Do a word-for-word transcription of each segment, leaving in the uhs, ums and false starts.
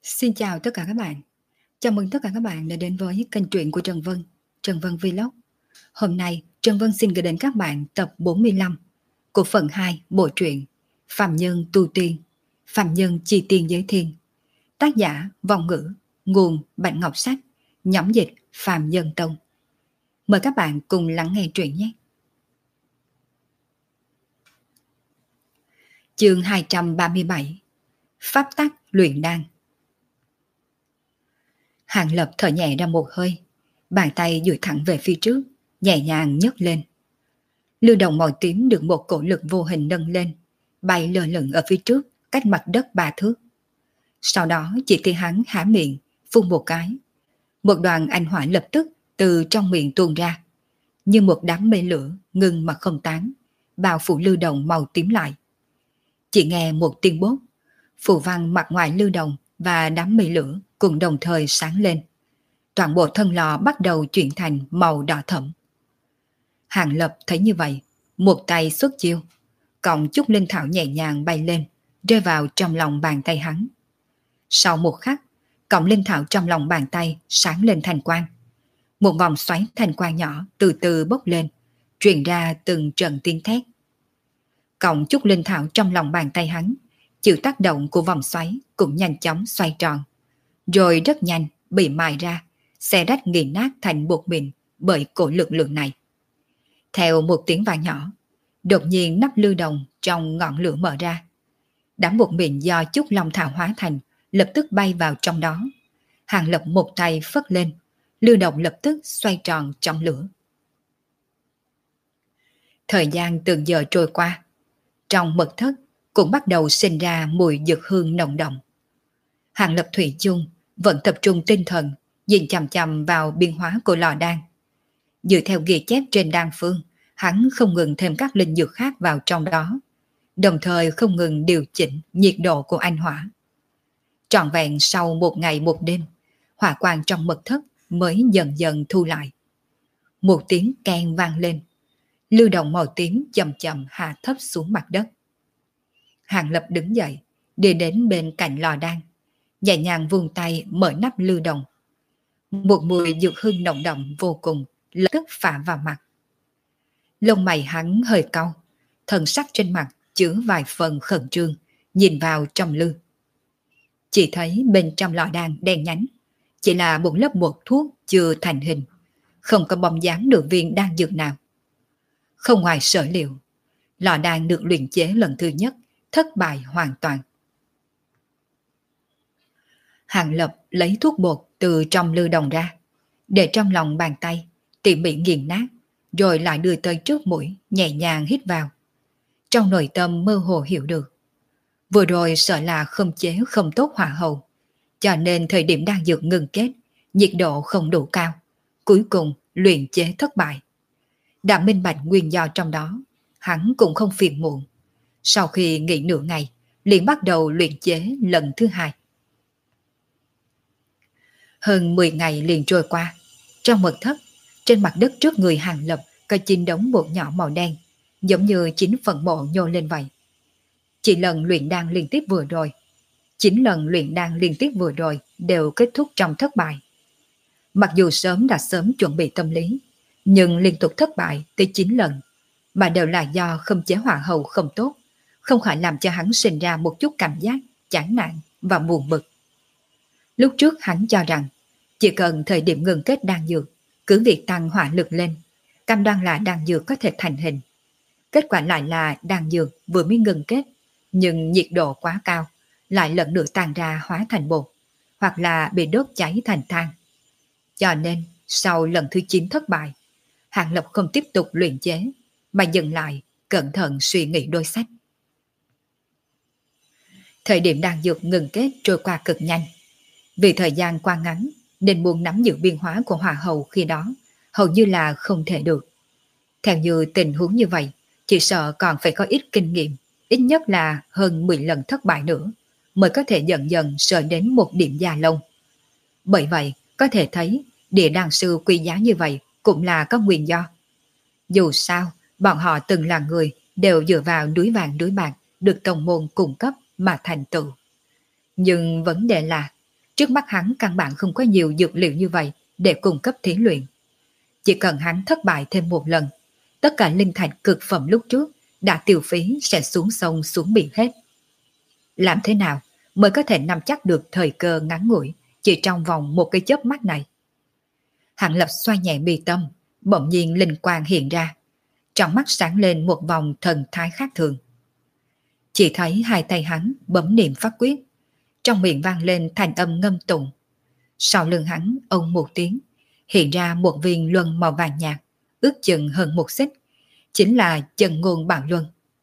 Xin chào tất cả các bạn. Chào mừng tất cả các bạn đã đến với kênh truyện của Trần Vân, Trần Vân Vlog. Hôm nay, Trần Vân xin gửi đến các bạn tập bốn mươi lăm của phần hai bộ truyện Phàm Nhân Tu Tiên, Phàm Nhân Chi Tiên Giới Thiên. Tác giả Vong Ngữ, nguồn Bạch Ngọc Sách, nhóm dịch Phàm Nhân Tông. Mời các bạn cùng lắng nghe truyện nhé. Chương hai trăm ba mươi bảy. Pháp tắc luyện đan. Hàng Lập thở nhẹ ra một hơi, bàn tay duỗi thẳng về phía trước, nhẹ nhàng nhấc lên. Lưu động màu tím được một cổ lực vô hình nâng lên, bay lơ lửng ở phía trước, cách mặt đất ba thước. Sau đó chỉ thấy hắn há miệng, phun một cái. Một đoàn ánh hỏa lập tức từ trong miệng tuôn ra, như một đám mây lửa ngưng mà không tán, bao phủ lưu động màu tím lại. Chỉ nghe một tiếng bốp, phù văn mặt ngoài lưu động và đám mây lửa cùng đồng thời sáng lên. Toàn bộ thân lò bắt đầu chuyển thành màu đỏ thẫm. Hàng Lập thấy như vậy, một tay xuất chiêu, cộng chút linh thảo nhẹ nhàng bay lên, rơi vào trong lòng bàn tay hắn. Sau một khắc, cộng linh thảo trong lòng bàn tay sáng lên thành quang. Một vòng xoáy thành quang nhỏ từ từ bốc lên, truyền ra từng trận tiếng thét. Cộng chút linh thảo trong lòng bàn tay hắn, chịu tác động của vòng xoáy cũng nhanh chóng xoay tròn, rồi rất nhanh bị mài ra, xé rách nghiền nát thành bột mịn bởi cổ lực lượng này. Theo một tiếng vang nhỏ, đột nhiên nắp lưu đồng trong ngọn lửa mở ra. Đám bột mịn do chút long thảo hóa thành lập tức bay vào trong đó. Hàng Lập một tay phất lên, lưu đồng lập tức xoay tròn trong lửa. Thời gian từng giờ trôi qua, trong mật thất cũng bắt đầu sinh ra mùi dược hương nồng đậm. Hàng Lập thủy chung vẫn tập trung tinh thần, nhìn chằm chằm vào biến hóa của lò đan. Dựa theo ghi chép trên đan phương, hắn không ngừng thêm các linh dược khác vào trong đó, đồng thời không ngừng điều chỉnh nhiệt độ của anh hỏa. Trọn vẹn sau một ngày một đêm, hỏa quang trong mật thất mới dần dần thu lại. Một tiếng keng vang lên, lưu động màu tím chậm chậm hạ thấp xuống mặt đất. Hàng Lập đứng dậy, đi đến bên cạnh lò đan, nhẹ nhàng vung tay mở nắp lưu đồng. Một mùi dược hương nồng đậm vô cùng lập tức phả vào mặt. Lông mày hắn hơi cau, thần sắc trên mặt chứa vài phần khẩn trương, nhìn vào trong lư. Chỉ thấy bên trong lò đan đen nhánh, chỉ là một lớp bột thuốc chưa thành hình, không có bóng dáng được viên đan dược nào. Không ngoài sở liệu, lò đan được luyện chế lần thứ nhất thất bại hoàn toàn. Hàng Lập lấy thuốc bột từ trong lư đồng ra, để trong lòng bàn tay, tỉ mỉ nghiền nát, rồi lại đưa tới trước mũi, nhẹ nhàng hít vào. Trong nội tâm mơ hồ hiểu được, vừa rồi sợ là không chế không tốt hỏa hậu, cho nên thời điểm đang dược ngừng kết, nhiệt độ không đủ cao, cuối cùng luyện chế thất bại. Đã minh bạch nguyên do trong đó, hắn cũng không phiền muộn. Sau khi nghỉ nửa ngày, liền bắt đầu luyện chế lần thứ hai. Hơn mười ngày liền trôi qua, trong mật thất, trên mặt đất trước người Hàng Lập có chín đống bột nhỏ màu đen, giống như chín phần mộ nhô lên vậy. Chỉ lần luyện đan liên tiếp vừa rồi, chín lần luyện đan liên tiếp vừa rồi đều kết thúc trong thất bại. Mặc dù sớm đã sớm chuẩn bị tâm lý, nhưng liên tục thất bại tới chín lần, mà đều là do không chế hỏa hầu không tốt, không khỏi làm cho hắn sinh ra một chút cảm giác chán nản và buồn bực. Lúc trước hắn cho rằng chỉ cần thời điểm ngừng kết đan dược, cứ việc tăng hỏa lực lên, cam đoan là đan dược có thể thành hình. Kết quả lại là đan dược vừa mới ngừng kết, nhưng nhiệt độ quá cao, lại lần nữa tan ra hóa thành bột, hoặc là bị đốt cháy thành than. Cho nên sau lần thứ chín thất bại, Hàng Lập không tiếp tục luyện chế, mà dừng lại, cẩn thận suy nghĩ đôi sách. Thời điểm đan dược ngừng kết trôi qua cực nhanh. Vì thời gian qua ngắn, nên muốn nắm giữ biến hóa của hỏa hầu khi đó hầu như là không thể được. Theo như tình huống như vậy, chỉ sợ còn phải có ít kinh nghiệm, ít nhất là hơn mười lần thất bại nữa, mới có thể dần dần sợ đến một điểm già lông. Bởi vậy, có thể thấy địa đan sư quý giá như vậy cũng là có nguyên do. Dù sao, bọn họ từng là người đều dựa vào núi vàng núi bạc được tông môn cung cấp mà thành tựu. Nhưng vấn đề là Trước mắt hắn căn bản không có nhiều dược liệu như vậy để cung cấp thí luyện. Chỉ cần hắn thất bại thêm một lần, tất cả linh thạch cực phẩm lúc trước đã tiêu phí sẽ xuống sông xuống biển hết. Làm thế nào mới có thể nắm chắc được thời cơ ngắn ngủi chỉ trong vòng một cái chớp mắt này? Hạng Lập xoay nhẹ mi tâm, bỗng nhiên linh quang hiện ra, trong mắt sáng lên một vòng thần thái khác thường. Chỉ thấy hai tay hắn bấm niệm pháp quyết, trong miệng vang lên thành âm ngâm tụng. Sau lưng hắn ông một tiếng, hiện ra một viên luân màu vàng nhạt, ước chừng hơn một xích, chính là chân ngôn bảo luân.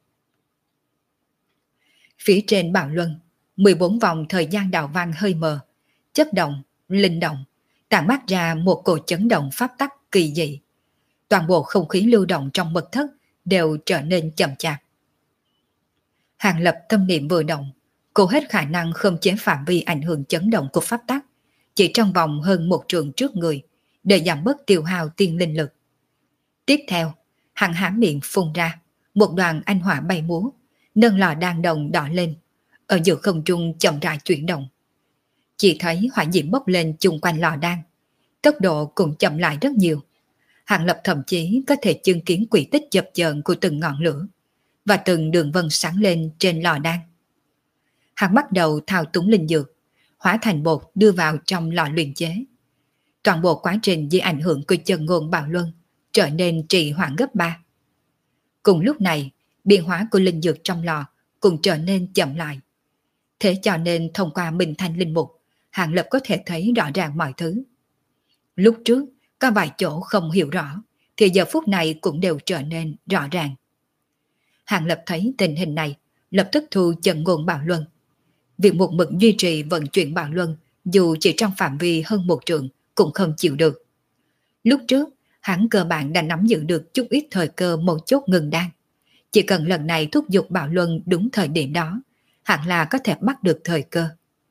Phía trên bảo luân, mười bốn vòng thời gian đạo văn hơi mờ, chất động, linh động, tản mát ra một cổ chấn động pháp tắc kỳ dị. Toàn bộ không khí lưu động trong mật thất đều trở nên chậm chạp. Hàng Lập tâm niệm vừa động, cô hết khả năng khống chế phạm vi ảnh hưởng chấn động của pháp tắc, chỉ trong vòng hơn một trường trước người, để giảm bớt tiêu hao tiên linh lực. Tiếp theo, hắn há miệng phun ra, một đoàn anh hỏa bay múa, nâng lò đan đồng đỏ lên, ở giữa không trung chậm rãi chuyển động. Chỉ thấy hỏa diễm bốc lên chung quanh lò đan, tốc độ cũng chậm lại rất nhiều. Hàng Lập thậm chí có thể chứng kiến quỹ tích chập chờn của từng ngọn lửa và từng đường vân sáng lên trên lò đan. Hắn bắt đầu thao túng linh dược, hóa thành bột đưa vào trong lò luyện chế. Toàn bộ quá trình dưới ảnh hưởng của chân ngôn bảo luân trở nên trì hoãn gấp ba. Cùng lúc này, biến hóa của linh dược trong lò cũng trở nên chậm lại. Thế cho nên thông qua Minh Thanh linh mục, Hàng Lập có thể thấy rõ ràng mọi thứ. Lúc trước, có vài chỗ không hiểu rõ, thì giờ phút này cũng đều trở nên rõ ràng. Hàng Lập thấy tình hình này, lập tức thu chân ngôn bảo luân. Việc một mực duy trì vận chuyển bảo luân, dù chỉ trong phạm vi hơn một trượng, cũng không chịu được. Lúc trước, hắn cơ bản đã nắm giữ được chút ít thời cơ một chốt ngừng đan. Chỉ cần lần này thúc giục bảo luân đúng thời điểm đó, hẳn là có thể bắt được thời cơ.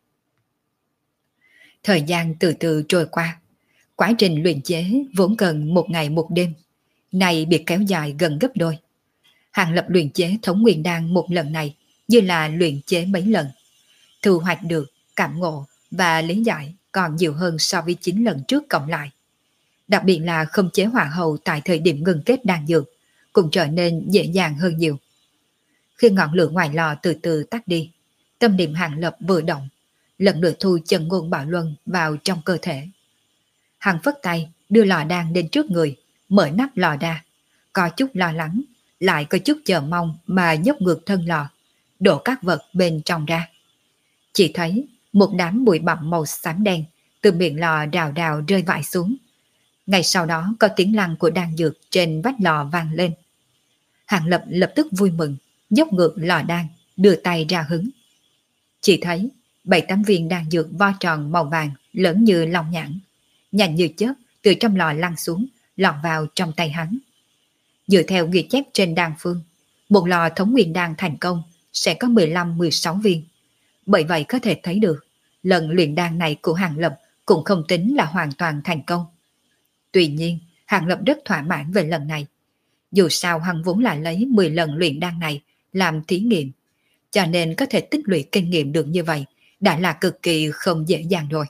Thời gian từ từ trôi qua, quá trình luyện chế vốn cần một ngày một đêm, này bị kéo dài gần gấp đôi. Hàng Lập luyện chế thống nguyên đan một lần này như là luyện chế mấy lần. Thu hoạch được, cảm ngộ và lý giải còn nhiều hơn so với chín lần trước cộng lại. Đặc biệt là khống chế hỏa hầu tại thời điểm ngừng kết đan dược cũng trở nên dễ dàng hơn nhiều. Khi ngọn lửa ngoài lò từ từ tắt đi, tâm niệm Hàng Lập vừa động, lần lượt thu chân ngôn bảo luân vào trong cơ thể. Hàng phất tay đưa lò đan lên trước người, mở nắp lò ra, có chút lo lắng, lại có chút chờ mong mà nhấc ngược thân lò, đổ các vật bên trong ra. Chỉ thấy một đám bụi bặm màu xám đen từ miệng lò rào rào rơi vãi xuống. Ngay sau đó có tiếng lăn của đan dược trên vách lò vang lên. Hàng Lập lập tức vui mừng, dốc ngược lò đan, đưa tay ra hứng. Chỉ thấy bảy tám viên đan dược vo tròn màu vàng lớn như long nhãn, nhanh như chớp từ trong lò lăn xuống, lọt vào trong tay hắn. Dựa theo ghi chép trên đan phương, một lò thống nguyên đan thành công sẽ có mười lăm mười sáu viên. Bởi vậy có thể thấy được, lần luyện đan này của Hàng Lập cũng không tính là hoàn toàn thành công. Tuy nhiên, Hàng Lập rất thỏa mãn về lần này. Dù sao hắn vốn là lấy mười lần luyện đan này làm thí nghiệm, cho nên có thể tích lũy kinh nghiệm được như vậy đã là cực kỳ không dễ dàng rồi.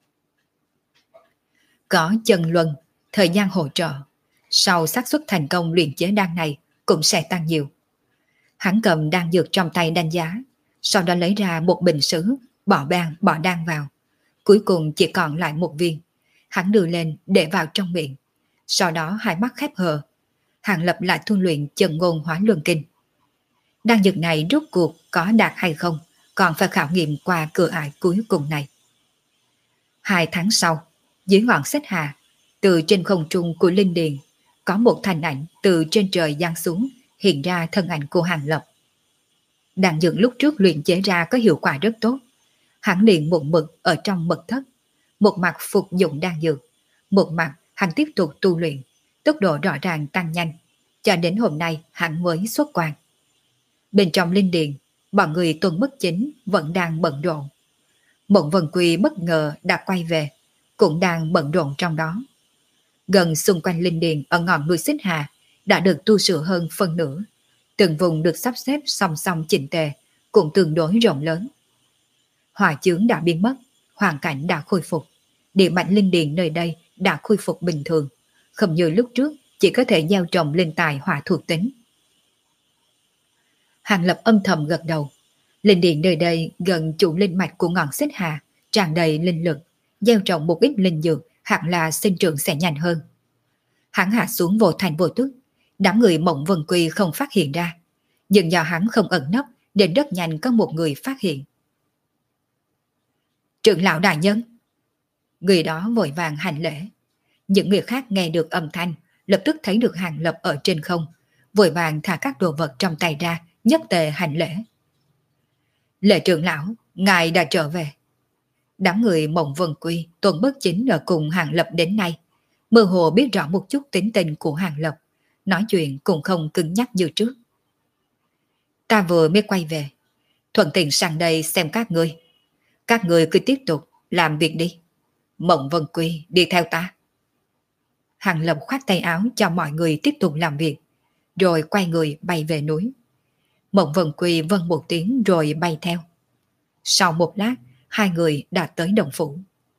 Có chân luân, thời gian hỗ trợ, sau xác suất thành công luyện chế đan này cũng sẽ tăng nhiều. Hắn cầm đan dược trong tay đánh giá, sau đó lấy ra một bình sứ, bỏ đan, bỏ đan vào. Cuối cùng chỉ còn lại một viên. Hắn đưa lên để vào trong miệng. Sau đó hai mắt khép hờ. Hàng Lập lại tu luyện chân ngôn hóa luân kinh. Đan dược này rốt cuộc có đạt hay không, còn phải khảo nghiệm qua cửa ải cuối cùng này. Hai tháng sau, dưới ngọn xích hà, từ trên không trung của linh điền, có một thanh ảnh từ trên trời giáng xuống, hiện ra thân ảnh của Hàng Lập. Đan dược lúc trước luyện chế ra có hiệu quả rất tốt. Hắn liền một mực ở trong mật thất, một mặt phục dụng đan dược, một mặt hắn tiếp tục tu luyện, tốc độ rõ ràng tăng nhanh, cho đến hôm nay hắn mới xuất quan. Bên trong linh điền, bọn người Tuân Bất Chính vẫn đang bận rộn. Mộng Vân Quy bất ngờ đã quay về, cũng đang bận rộn trong đó. Gần xung quanh linh điền ở ngọn núi Xích Hà đã được tu sửa hơn phân nửa, từng vùng được sắp xếp song song chỉnh tề, cũng tương đối rộng lớn. Hỏa chướng đã biến mất, hoàn cảnh đã khôi phục. Địa mạch linh điền nơi đây đã khôi phục bình thường, không như lúc trước chỉ có thể gieo trồng linh tài hỏa thuộc tính. Hàng Lập âm thầm gật đầu. Linh điền nơi đây gần chủ linh mạch của ngọn xích hà, tràn đầy linh lực, gieo trồng một ít linh dược hẳn là sinh trưởng sẽ nhanh hơn. Hắn hạ xuống vô thành vô tức, đám người Mộng Vân Quy không phát hiện ra, nhưng do hắn không ẩn nấp nên rất nhanh có một người phát hiện. Trưởng lão đại nhân. Người đó vội vàng hành lễ. Những người khác nghe được âm thanh, lập tức thấy được Hàng Lập ở trên không, vội vàng thả các đồ vật trong tay ra, nhất tề hành lễ. Lệ trưởng lão, ngài đã trở về. Đám người Mộng Vân Quy, Tuần Bất Chính ở cùng Hàng Lập đến nay, mơ hồ biết rõ một chút tính tình của Hàng Lập, nói chuyện cũng không cứng nhắc như trước. Ta vừa mới quay về, thuận tiện sang đây xem các ngươi. Các ngươi cứ tiếp tục làm việc đi. Mộng Vân Quy đi theo ta. Hàng Lập khoát tay áo cho mọi người tiếp tục làm việc, rồi quay người bay về núi. Mộng Vân Quy vâng một tiếng rồi bay theo. Sau một lát, hai người đã tới đồng phủ.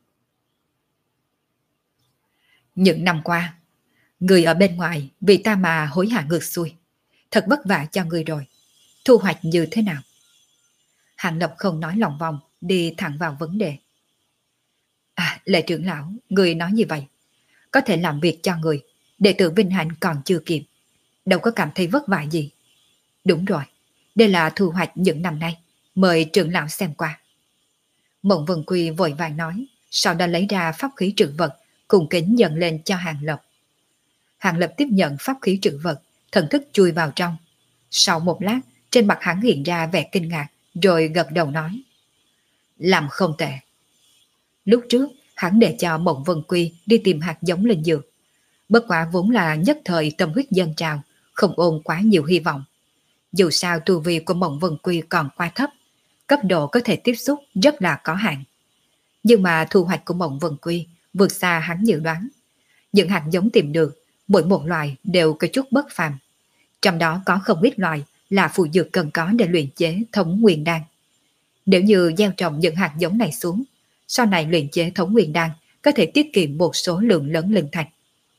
Những năm qua, người ở bên ngoài vì ta mà hối hả ngược xuôi. Thật vất vả cho người rồi. Thu hoạch như thế nào? Hàng Lập không nói lòng vòng, đi thẳng vào vấn đề. À, Lệ trưởng lão, người nói như vậy. Có thể làm việc cho người, đệ tử vinh hạnh còn chưa kịp. Đâu có cảm thấy vất vả gì. Đúng rồi, đây là thu hoạch những năm nay. Mời trưởng lão xem qua. Mộng Vân Quy vội vàng nói, sau đó lấy ra pháp khí trữ vật, cùng kính dần lên cho Hàng Lập. Hàng Lập tiếp nhận pháp khí trữ vật, thần thức chui vào trong. Sau một lát, trên mặt hắn hiện ra vẻ kinh ngạc, rồi gật đầu nói. Làm không tệ. Lúc trước, hắn để cho Mộng Vân Quy đi tìm hạt giống linh dược. Bất quả vốn là nhất thời tâm huyết dâng trào, không ôm quá nhiều hy vọng. Dù sao tu vi của Mộng Vân Quy còn quá thấp, cấp độ có thể tiếp xúc rất là có hạn. Nhưng mà thu hoạch của Mộng Vân Quy vượt xa hắn dự đoán. Những hạt giống tìm được, mỗi một loài đều có chút bất phàm. Trong đó có không ít loài là phụ dược cần có để luyện chế thống nguyên đan. Nếu như gieo trồng những hạt giống này xuống, sau này luyện chế thống nguyên đan có thể tiết kiệm một số lượng lớn linh thạch.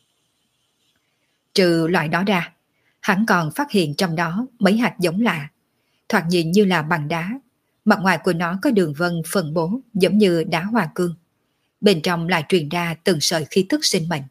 Trừ loại đó ra, hắn còn phát hiện trong đó mấy hạt giống lạ, thoạt nhìn như là bằng đá. Mặt ngoài của nó có đường vân phân bố giống như đá hoa cương. Bên trong lại truyền ra từng sợi khí tức sinh mệnh.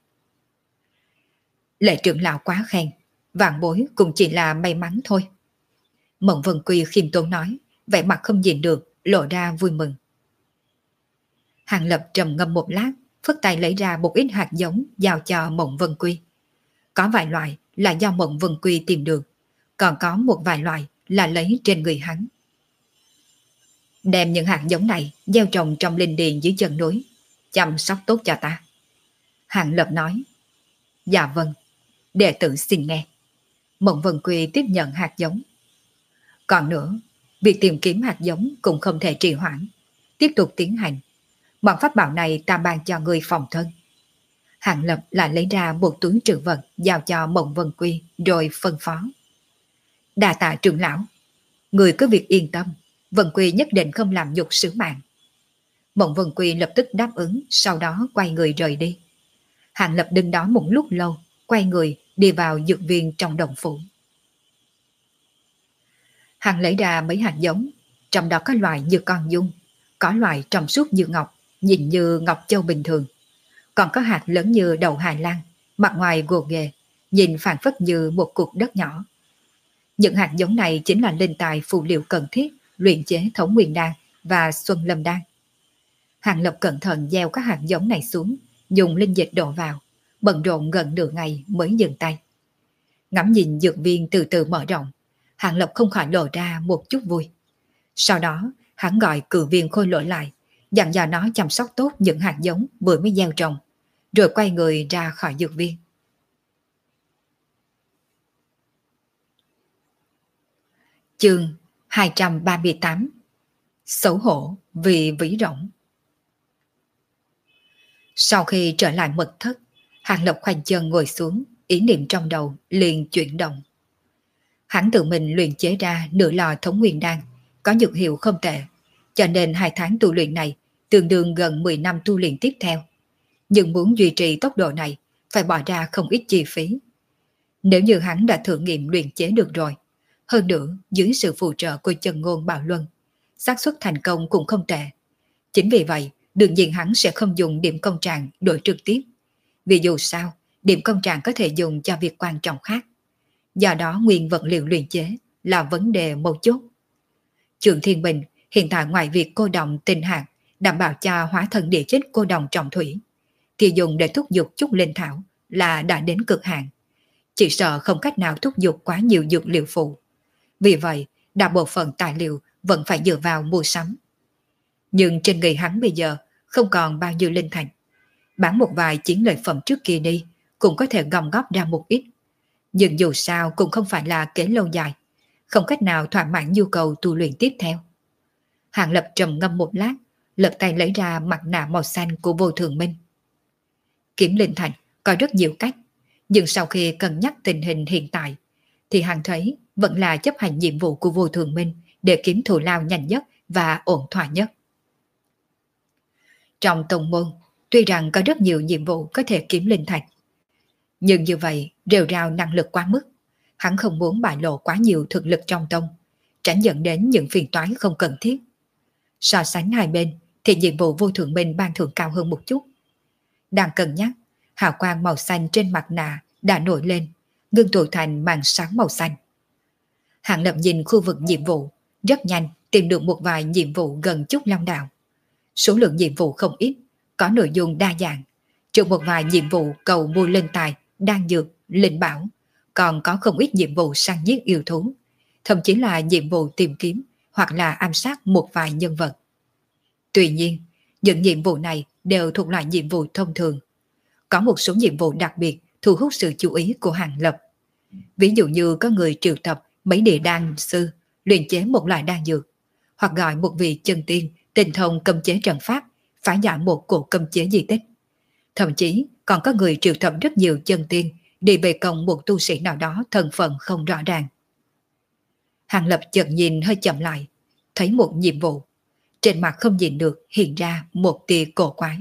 Lệ trưởng lão quá khen, vạn bối cũng chỉ là may mắn thôi. Mộng Vân Quy khiêm tốn nói, vẻ mặt không nhìn được, lộ ra vui mừng. Hàng Lập trầm ngâm một lát, phất tay lấy ra một ít hạt giống giao cho Mộng Vân Quy. Có vài loại là do Mộng Vân Quy tìm được, còn có một vài loại là lấy trên người hắn. Đem những hạt giống này gieo trồng trong linh điền dưới chân núi, chăm sóc tốt cho ta. Hàng Lập nói. Dạ vâng, đệ tử xin nghe. Mộng Vân Quy tiếp nhận hạt giống. Còn nữa, việc tìm kiếm hạt giống cũng không thể trì hoãn, tiếp tục tiến hành. Bọn pháp bảo này ta ban cho người phòng thân. Hàng Lập lại lấy ra một túi trữ vật giao cho Mộng Vân Quy rồi phân phó. Đa tạ trưởng lão, người cứ việc yên tâm, Vân Quy nhất định không làm nhục sứ mạng. Mộng Vân Quy lập tức đáp ứng, sau đó quay người rời đi. Hàng Lập đứng đó một lúc lâu, quay người đi vào dược viên trong đồng phủ. Hàng lấy ra mấy hạt giống, trong đó có loại như con dung, có loại trong suốt như ngọc, nhìn như ngọc châu bình thường. Còn có hạt lớn như đầu Hà Lan, mặt ngoài gồ ghề, nhìn phản phất như một cục đất nhỏ. Những hạt giống này chính là linh tài phù liệu cần thiết luyện chế thống nguyên đan và xuân lâm đan. Hàng Lập cẩn thận gieo các hạt giống này xuống, dùng linh dịch đổ vào, bận rộn gần nửa ngày mới dừng tay. Ngắm nhìn dược viên từ từ mở rộng, Hàng Lập không khỏi lộ ra một chút vui. Sau đó, hắn gọi cử viên Khôi Lỗi lại, dặn dò nó chăm sóc tốt những hạt giống vừa mới gieo trồng, rồi quay người ra khỏi dược viên. Chương hai trăm ba mươi tám. Xấu hổ vì vĩ rỗng. Sau khi trở lại mật thất, Hàng Lập khoanh chân ngồi xuống, ý niệm trong đầu liền chuyển động. Hắn tự mình luyện chế ra nửa lò thống nguyên đan, có dược hiệu không tệ, cho nên hai tháng tu luyện này tương đương gần mười năm tu luyện tiếp theo. Nhưng muốn duy trì tốc độ này, phải bỏ ra không ít chi phí. Nếu như hắn đã thử nghiệm luyện chế được rồi, hơn nữa dưới sự phù trợ của chân ngôn bạo luân, xác suất thành công cũng không tệ. Chính vì vậy, đương nhiên hắn sẽ không dùng điểm công trạng đổi trực tiếp. Vì dù sao, điểm công trạng có thể dùng cho việc quan trọng khác. Do đó nguyên vật liệu luyện chế là vấn đề mấu chốt. Trương Thiên Bình hiện tại ngoài việc cô đồng tinh hạt đảm bảo cho hóa thân địa chất cô đồng trọng thủy, thì dùng để thúc giục chút linh thảo là đã đến cực hạn. Chỉ sợ không cách nào thúc giục quá nhiều dược liệu phụ. Vì vậy, đại bộ phận tài liệu vẫn phải dựa vào mua sắm. Nhưng trên người hắn bây giờ không còn bao nhiêu linh thạch. Bán một vài chiến lợi phẩm trước kia đi cũng có thể gom góp ra một ít. Nhưng dù sao cũng không phải là kế lâu dài, không cách nào thỏa mãn nhu cầu tu luyện tiếp theo. Hàng Lập trầm ngâm một lát, lập tay lấy ra mặt nạ màu xanh của Vô Thường Minh. Kiếm linh thạch có rất nhiều cách, nhưng sau khi cân nhắc tình hình hiện tại, thì hàng thấy vẫn là chấp hành nhiệm vụ của Vô Thường Minh để kiếm thù lao nhanh nhất và ổn thỏa nhất. Trong tông môn, tuy rằng có rất nhiều nhiệm vụ có thể kiếm linh thạch, nhưng như vậy rêu rao năng lực quá mức. Hắn không muốn bại lộ quá nhiều thực lực trong tông, tránh dẫn đến những phiền toái không cần thiết. So sánh hai bên thì nhiệm vụ Vô Thường Minh ban thưởng cao hơn một chút. Đang cân nhắc, hào quang màu xanh trên mặt nạ đã nổi lên, ngưng tụ thành màn sáng màu xanh. Hàng Lập nhìn khu vực nhiệm vụ, rất nhanh tìm được một vài nhiệm vụ gần chút Long Đạo. Số lượng nhiệm vụ không ít, có nội dung đa dạng, trừ một vài nhiệm vụ cầu mua linh tài, đan dược, linh bảo, còn có không ít nhiệm vụ săn giết yêu thú, thậm chí là nhiệm vụ tìm kiếm hoặc là ám sát một vài nhân vật. Tuy nhiên, những nhiệm vụ này đều thuộc loại nhiệm vụ thông thường. Có một số nhiệm vụ đặc biệt thu hút sự chú ý của Hàng Lập. Ví dụ như có người triệu tập mấy địa đan sư luyện chế một loại đan dược, hoặc gọi một vị chân tiên tinh thông cấm chế trận pháp phá giải một cuộc cấm chế di tích. Thậm chí còn có người triệu tập rất nhiều chân tiên đi về công một tu sĩ nào đó thân phận không rõ ràng. Hàng Lập chợt nhìn hơi chậm lại, thấy một nhiệm vụ, trên mặt không nhìn được hiện ra một tia cổ quái.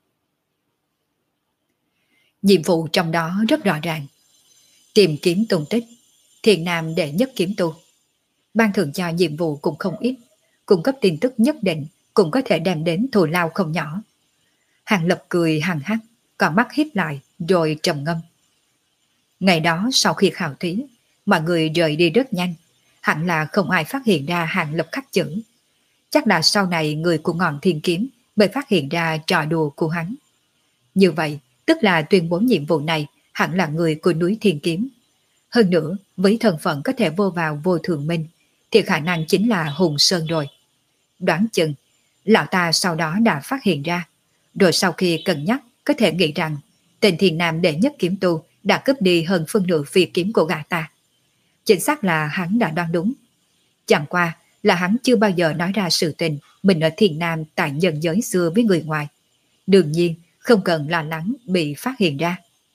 Nhiệm vụ trong đó rất rõ ràng: tìm kiếm tung tích Thiền Nam đệ nhất kiếm tu. Ban thưởng cho nhiệm vụ cũng không ít, cung cấp tin tức nhất định cũng có thể đem đến thù lao không nhỏ. Hàng Lập cười hằng hắc, còn mắt híp lại rồi trầm ngâm. Ngày đó sau khi khảo thí, mọi người rời đi rất nhanh, hẳn là không ai phát hiện ra Hàng Lập khắc chữ. Chắc là sau này người của Ngọn Thiên Kiếm mới phát hiện ra trò đùa của hắn. Như vậy, tức là tuyên bố nhiệm vụ này hẳn là người của núi Thiên Kiếm. Hơn nữa, với thân phận có thể vô vào Vô Thường Minh, thì khả năng chính là Hùng Sơn rồi. Đoán chừng, lão ta sau đó đã phát hiện ra, rồi sau khi cân nhắc có thể nghĩ rằng tên Thiền Nam đệ nhất kiếm tu đã cướp đi hơn phân nửa phi kiếm của gã ta. Chính xác là hắn đã đoán đúng. Chẳng qua là hắn chưa bao giờ nói ra sự tình mình ở Thiền Nam tại nhân giới xưa với người ngoài. Đương nhiên không cần lo lắng bị phát hiện ra.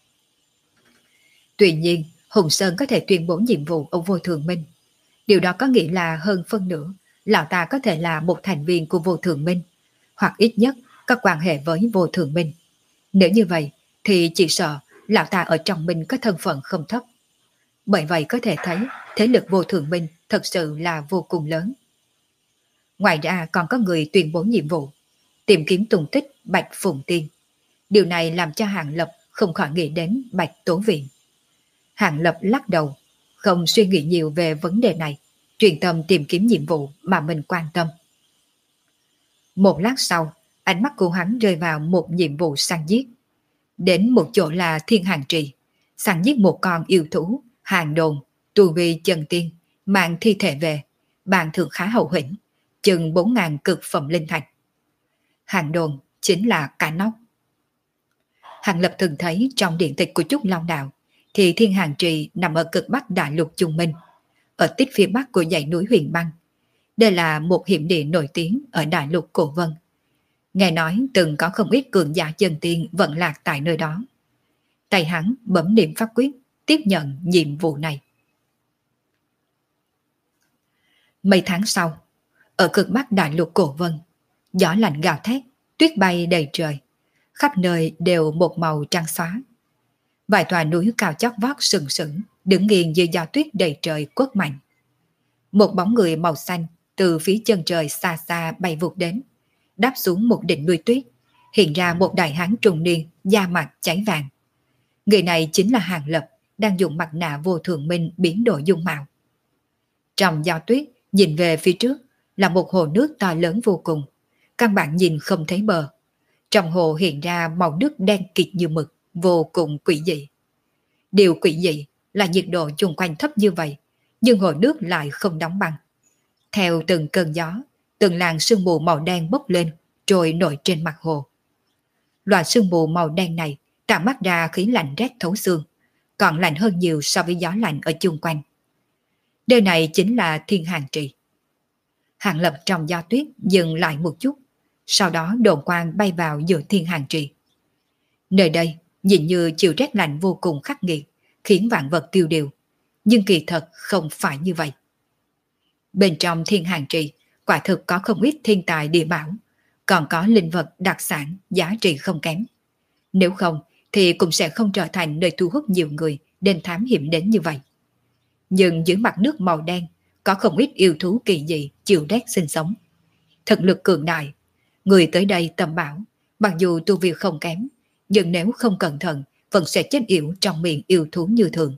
Tuy nhiên, Hùng Sơn có thể tuyên bố nhiệm vụ ông Vô Thường Minh. Điều đó có nghĩa là hơn phân nửa lão ta có thể là một thành viên của Vô Thường Minh, hoặc ít nhất có quan hệ với Vô Thường Minh. Nếu như vậy thì chỉ sợ lão ta ở trong Minh có thân phận không thấp. Bởi vậy có thể thấy thế lực Vô Thường Minh thật sự là vô cùng lớn. Ngoài ra còn có người tuyên bố nhiệm vụ tìm kiếm tung tích Bạch Phùng Tiên. Điều này làm cho Hàng Lập không khỏi nghĩ đến Bạch Tố Viện. Hàng Lập lắc đầu, không suy nghĩ nhiều về vấn đề này, chuyên tâm tìm kiếm nhiệm vụ mà mình quan tâm. Một lát sau, ánh mắt của hắn rơi vào một nhiệm vụ săn giết. Đến một chỗ là Thiên Hàng Trì, săn giết một con yêu thú, hàng đồn, tu vi chân tiên, mang thi thể về, bàn thưởng khá hậu hĩnh, chừng bốn ngàn cực phẩm linh thạch. Hàng đồn chính là cá nóc. Hàng Lập từng thấy trong điện tịch của Trúc Long Đạo, thì Thiên Hàng Trì nằm ở cực bắc đại lục Trung Minh, ở tích phía bắc của dãy núi Huyền Băng. Đây là một hiểm địa nổi tiếng ở đại lục Cổ Vân. Nghe nói từng có không ít cường giả chân tiên vận lạc tại nơi đó. Tay hắn bấm niệm pháp quyết, tiếp nhận nhiệm vụ này. Mấy tháng sau, ở cực bắc đại lục Cổ Vân, gió lạnh gào thét, Tuyết bay đầy trời, khắp nơi đều một màu trắng xóa. Vài tòa núi cao chót vót sừng sững, đứng nghiêng dưới gió tuyết đầy trời quất mạnh. Một bóng người màu xanh từ phía chân trời xa xa bay vụt đến, đáp xuống một đỉnh núi tuyết, hiện ra một đại hán trung niên, da mặt cháy vàng. Người này chính là Hàng Lập, đang dùng mặt nạ vô thường minh biến đổi dung mạo. Trong gió tuyết, nhìn về phía trước là một hồ nước to lớn vô cùng, căn bản nhìn không thấy bờ. Trong hồ hiện ra màu nước đen kịt như mực, vô cùng quỷ dị. Điều quỷ dị là nhiệt độ chung quanh thấp như vậy, nhưng hồ nước lại không đóng băng. Theo từng cơn gió, từng làn sương mù màu đen bốc lên, trôi nổi trên mặt hồ. Loại sương mù màu đen này tản mát ra khí lạnh rét thấu xương, còn lạnh hơn nhiều so với gió lạnh ở chung quanh. Nơi này chính là Thiên Hàng Trì. Hàng Lập trong gió tuyết dừng lại một chút, sau đó đồn quang bay vào giữa Thiên Hàng Trì. Nơi đây nhìn như chịu rét lạnh vô cùng khắc nghiệt, khiến vạn vật tiêu điều, nhưng kỳ thật không phải như vậy. Bên trong Thiên Hàng Trì quả thực có không ít thiên tài địa bảo, còn có linh vật đặc sản giá trị không kém. Nếu không thì cũng sẽ không trở thành nơi thu hút nhiều người đến thám hiểm đến như vậy. Nhưng dưới mặt nước màu đen có không ít yêu thú kỳ dị chịu rét sinh sống. Thực lực cường đại, người tới đây tầm bảo, mặc dù tu vi không kém, nhưng nếu không cẩn thận vẫn sẽ chết yểu trong miệng yêu thú như thường.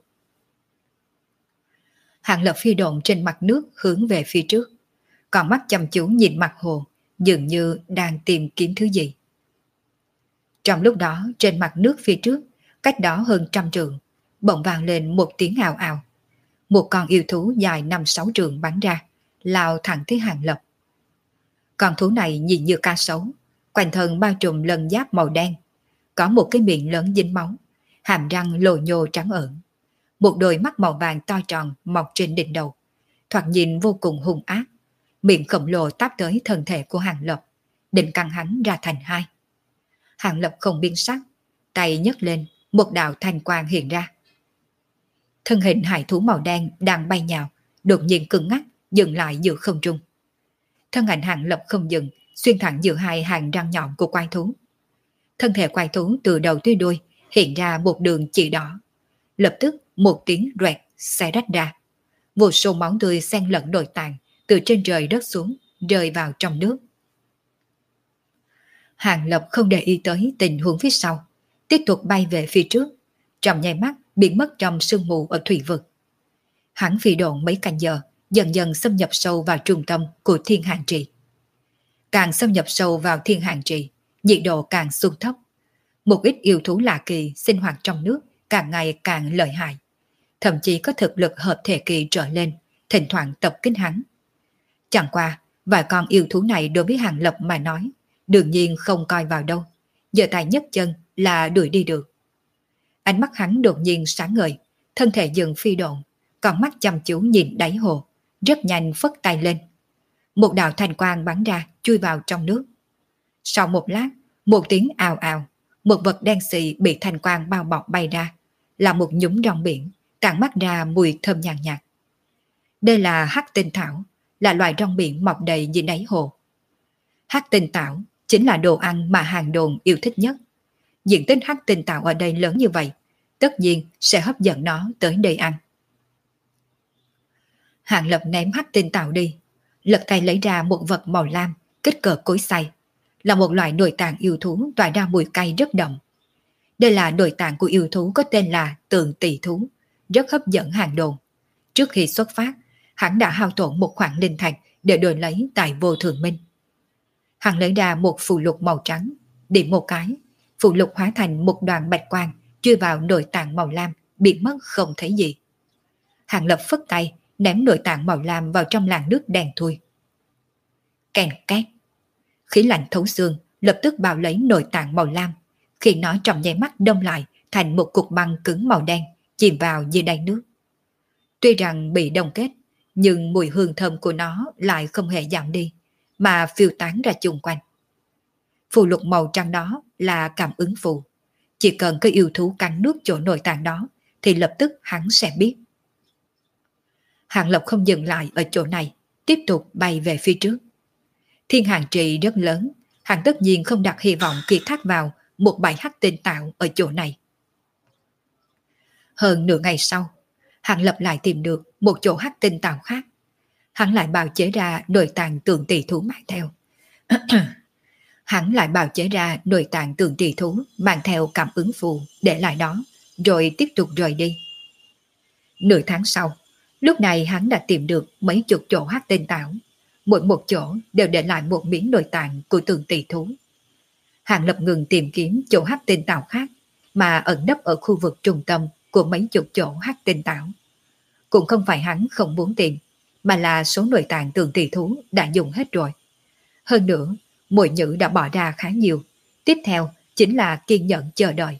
Hàng Lập phi độn trên mặt nước hướng về phía trước, còn mắt chăm chú nhìn mặt hồ, dường như đang tìm kiếm thứ gì. Trong lúc đó, trên mặt nước phía trước, cách đó hơn trăm trượng, bỗng vang lên một tiếng ào ào. Một con yêu thú dài năm sáu trượng bắn ra, lao thẳng tới Hàng Lập. Con thú này nhìn như cá sấu, quanh thân bao trùm lân giáp màu đen, có một cái miệng lớn dính máu, hàm răng lồi nhô trắng ẩn, một đôi mắt màu vàng to tròn mọc trên đỉnh đầu, thoạt nhìn vô cùng hung ác. Miệng khổng lồ táp tới thân thể của Hàng Lập, định căng hắn ra thành hai. Hàng Lập không biến sắc, tay nhấc lên, một đạo thanh quang hiện ra. Thân hình hải thú màu đen đang bay nhào, đột nhiên cứng ngắc, dừng lại giữa không trung. Thân ảnh Hàng Lập không dừng, xuyên thẳng giữa hai hàng răng nhọn của quái thú. Thân thể quái thú từ đầu tới đuôi hiện ra một đường chỉ đỏ. Lập tức một tiếng roẹt xé rách ra. Vô số máu tươi xen lẫn nội tạng từ trên trời đất xuống, rơi vào trong nước. Hàng Lập không để ý tới tình huống phía sau, tiếp tục bay về phía trước, trong nháy mắt biến mất trong sương mù ở thủy vực. Hắn phi độn mấy canh giờ, dần dần xâm nhập sâu vào trung tâm của Thiên Hàng Trì. Càng xâm nhập sâu vào Thiên Hàng Trì, nhiệt độ càng xuống thấp. Một ít yêu thú lạ kỳ sinh hoạt trong nước càng ngày càng lợi hại, thậm chí có thực lực hợp thể kỳ trở lên, thỉnh thoảng tập kích hắn. Chẳng qua, vài con yêu thú này đối với Hàng Lập mà nói, đương nhiên không coi vào đâu, giơ tay nhấc chân là đuổi đi được. Ánh mắt hắn đột nhiên sáng ngời, thân thể dừng phi độn, còn mắt chăm chú nhìn đáy hồ, rất nhanh phất tay lên. Một đạo thanh quang bắn ra, chui vào trong nước. Sau một lát, một tiếng ào ào, một vật đen xì bị thanh quang bao bọc bay ra, là một nhúng rong biển, tản mắt ra mùi thơm nhàn nhạt. Đây là hắc tinh thảo, là loài rong biển mọc đầy dưới đáy hồ. Hắc tinh thảo chính là đồ ăn mà Hàng Đồn yêu thích nhất. Diện tích hắc tinh thảo ở đây lớn như vậy, tất nhiên sẽ hấp dẫn nó tới đây ăn. Hàng Lập ném hắc tinh thảo đi, lật tay lấy ra một vật màu lam, kích cỡ cối xay, là một loại nội tạng yêu thú tỏa ra mùi cay rất đậm. Đây là nội tạng của yêu thú có tên là Tượng Tỳ thú, rất hấp dẫn Hàng Đồn. Trước khi xuất phát, hắn đã hao tổn một khoản linh thạch để đổi lấy tại Vô Thường Minh. Hắn lấy ra một phù lục màu trắng, điểm một cái, phù lục hóa thành một đoàn bạch quang chui vào nội tạng màu lam, biến mất không thấy gì. Hàng Lập phất tay ném nội tạng màu lam vào trong làn nước đen thui. Kèn két, khí lạnh thấu xương lập tức bao lấy nội tạng màu lam, khi nó trong nháy mắt đông lại thành một cục băng cứng màu đen, chìm vào dưới đáy nước. Tuy rằng bị đông kết, nhưng mùi hương thơm của nó lại không hề giảm đi, mà phiêu tán ra chung quanh. Phù lục màu trắng đó là cảm ứng phù. Chỉ cần có yêu thú cắn nuốt chỗ nội tạng đó, thì lập tức hắn sẽ biết. Hàng Lập không dừng lại ở chỗ này, tiếp tục bay về phía trước. Thiên Hàng Trì rất lớn, Hắn tất nhiên không đặt hy vọng ký thác vào một bãi hắc tinh tạo ở chỗ này. Hơn nửa ngày sau, hắn lập lại tìm được một chỗ hắc tinh tạo khác. Hắn lại bào chế ra nội tạng tượng tỷ thú mang theo. Hắn lại bào chế ra nội tạng tượng tỷ thú mang theo cảm ứng phù để lại đó, rồi tiếp tục rời đi. Nửa tháng sau, lúc này hắn đã tìm được mấy chục chỗ hắc tinh tạo. Mỗi một chỗ đều để lại một miếng nội tạng của tượng tỷ thú. Hắn lập ngừng tìm kiếm chỗ hắc tinh tạo khác mà ẩn nấp ở khu vực trung tâm của mấy chục chỗ hắc tinh tạo. Cũng không phải hắn không muốn tìm, mà là số nội tạng tượng tỷ thú đã dùng hết rồi. Hơn nữa, Mùi Nhữ đã bỏ ra khá nhiều. Tiếp theo chính là kiên nhẫn chờ đợi.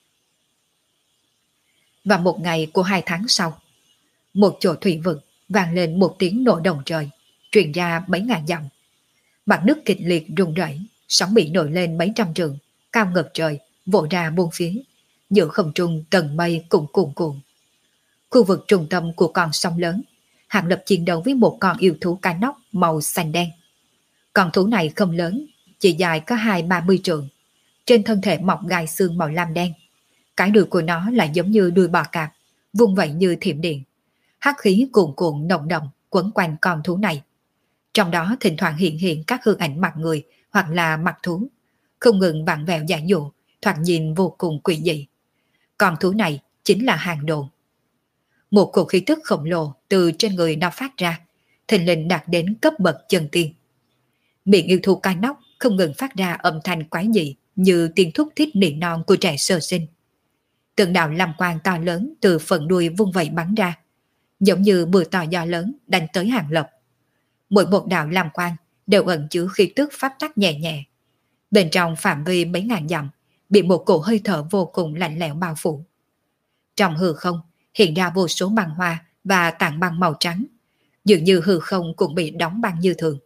Và một ngày của hai tháng sau, một chỗ thủy vực vang lên một tiếng nổ đồng trời, truyền ra mấy ngàn dặm. Mặt nước kịch liệt rung rẩy, sóng biển nổi lên mấy trăm trượng, cao ngập trời, vỗ ra buôn phía. Giữa không trung tầng mây cũng cuồn cuộn. Khu vực trung tâm của con sông lớn, Hàng Lập chiến đấu với một con yêu thú cá nóc màu xanh đen. Con thú này không lớn, chỉ dài có hai ba mươi trượng. Trên thân thể mọc gai xương màu lam đen. Cái đuôi của nó lại giống như đuôi bò cạp, vung vẩy như thiểm điện. Hắc khí cuồn cuộn nồng đậm quấn quanh con thú này. Trong đó thỉnh thoảng hiện hiện các hư ảnh mặt người hoặc là mặt thú, không ngừng vặn vẹo giả dụ, thoạt nhìn vô cùng quỷ dị. Con thú này chính là Hàng Đồn. Một cỗ khí tức khổng lồ từ trên người nó phát ra, thình lình đạt đến cấp bậc chân tiên. Miệng yêu thú cai nóc không ngừng phát ra âm thanh quái dị như tiếng thúc thiết nỉ non của trẻ sơ sinh. Từng đạo lam quang to lớn từ phần đuôi vung vẩy bắn ra, giống như mưa to gió lớn đánh tới Hàng Lập. Mỗi một đạo lam quang đều ẩn chứa khí tức pháp tắc nhẹ nhẹ. Bên trong phạm vi mấy ngàn dặm bị một cổ hơi thở vô cùng lạnh lẽo bao phủ. Trong hư không hiện ra vô số băng hoa và tảng băng màu trắng, dường như hư không cũng bị đóng băng như thường.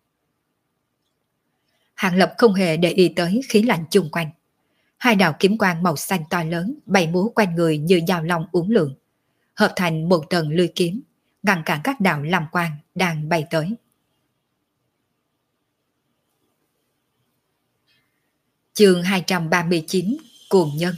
Hàng Lập không hề để ý tới khí lạnh chung quanh. Hai đạo kiếm quang màu xanh to lớn bay múa quanh người như dao long uốn lượn, hợp thành một tầng lưỡi kiếm, ngăn cản các đạo lam quang đang bay tới. Chương hai trăm ba mươi chín, Cuồng Nhân.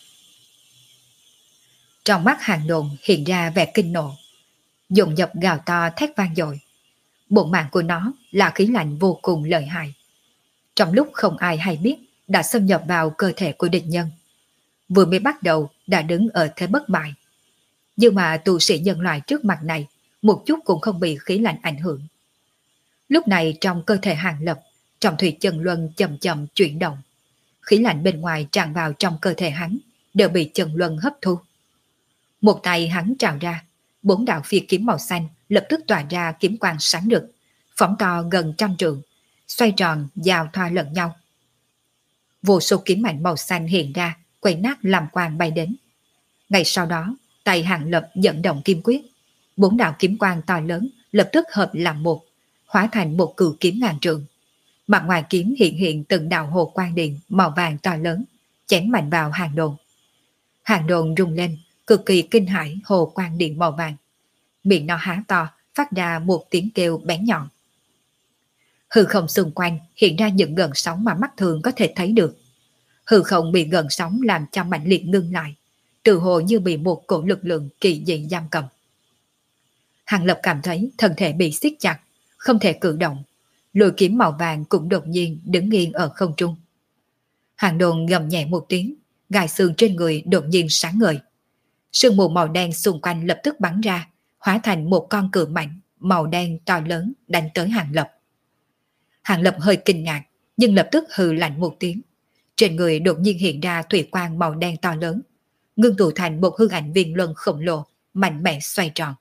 Trong mắt Hàng Đồn hiện ra vẻ kinh nộ, dồn dập gào to thét vang dội. Bụng mạng của nó là khí lạnh vô cùng lợi hại. Trong lúc không ai hay biết đã xâm nhập vào cơ thể của địch nhân. Vừa mới bắt đầu đã đứng ở thế bất bại. Nhưng mà tu sĩ nhân loại trước mặt này một chút cũng không bị khí lạnh ảnh hưởng. Lúc này trong cơ thể Hàng Lập, trong thủy chân luân chậm chậm chuyển động. Khí lạnh bên ngoài tràn vào trong cơ thể hắn đều bị chân luân hấp thu. Một tay hắn trào ra, bốn đạo phi kiếm màu xanh lập tức tỏa ra kiếm quang sáng rực, phóng to gần trăm trượng, xoay tròn giao thoa lẫn nhau. Vô số kiếm mạnh màu xanh hiện ra, quay nát làm quang bay đến. Ngay sau đó, tay Hàng Lập dẫn động kim quyết, bốn đạo kiếm quang to lớn lập tức hợp làm một, hóa thành một cự kiếm ngàn trượng. Mặt ngoài kiếm hiện hiện từng đạo hồ quang điện màu vàng to lớn, chém mạnh vào Hàng Đồn. Hàng Đồn rung lên, cực kỳ kinh hãi hồ quang điện màu vàng. Miệng nó há to, phát ra một tiếng kêu bén nhọn. Hư không xung quanh hiện ra những gợn sóng mà mắt thường có thể thấy được. Hư không bị gợn sóng làm cho mạnh liệt ngưng lại, tự hồ như bị một cổ lực lượng kỳ dị giam cầm. Hàng Lập cảm thấy thân thể bị siết chặt, không thể cử động. Lưỡi kiếm màu vàng cũng đột nhiên đứng nghiêng ở không trung. Hàng Đồn gầm nhẹ một tiếng, gai xương trên người đột nhiên sáng ngời. Sương mù màu đen xung quanh lập tức bắn ra, hóa thành một con cự mạnh màu đen to lớn đánh tới Hàng Lập. Hàng Lập hơi kinh ngạc, nhưng lập tức hừ lạnh một tiếng. Trên người đột nhiên hiện ra thủy quang màu đen to lớn, ngưng tụ thành một hư ảnh viên luân khổng lồ, mạnh mẽ xoay tròn.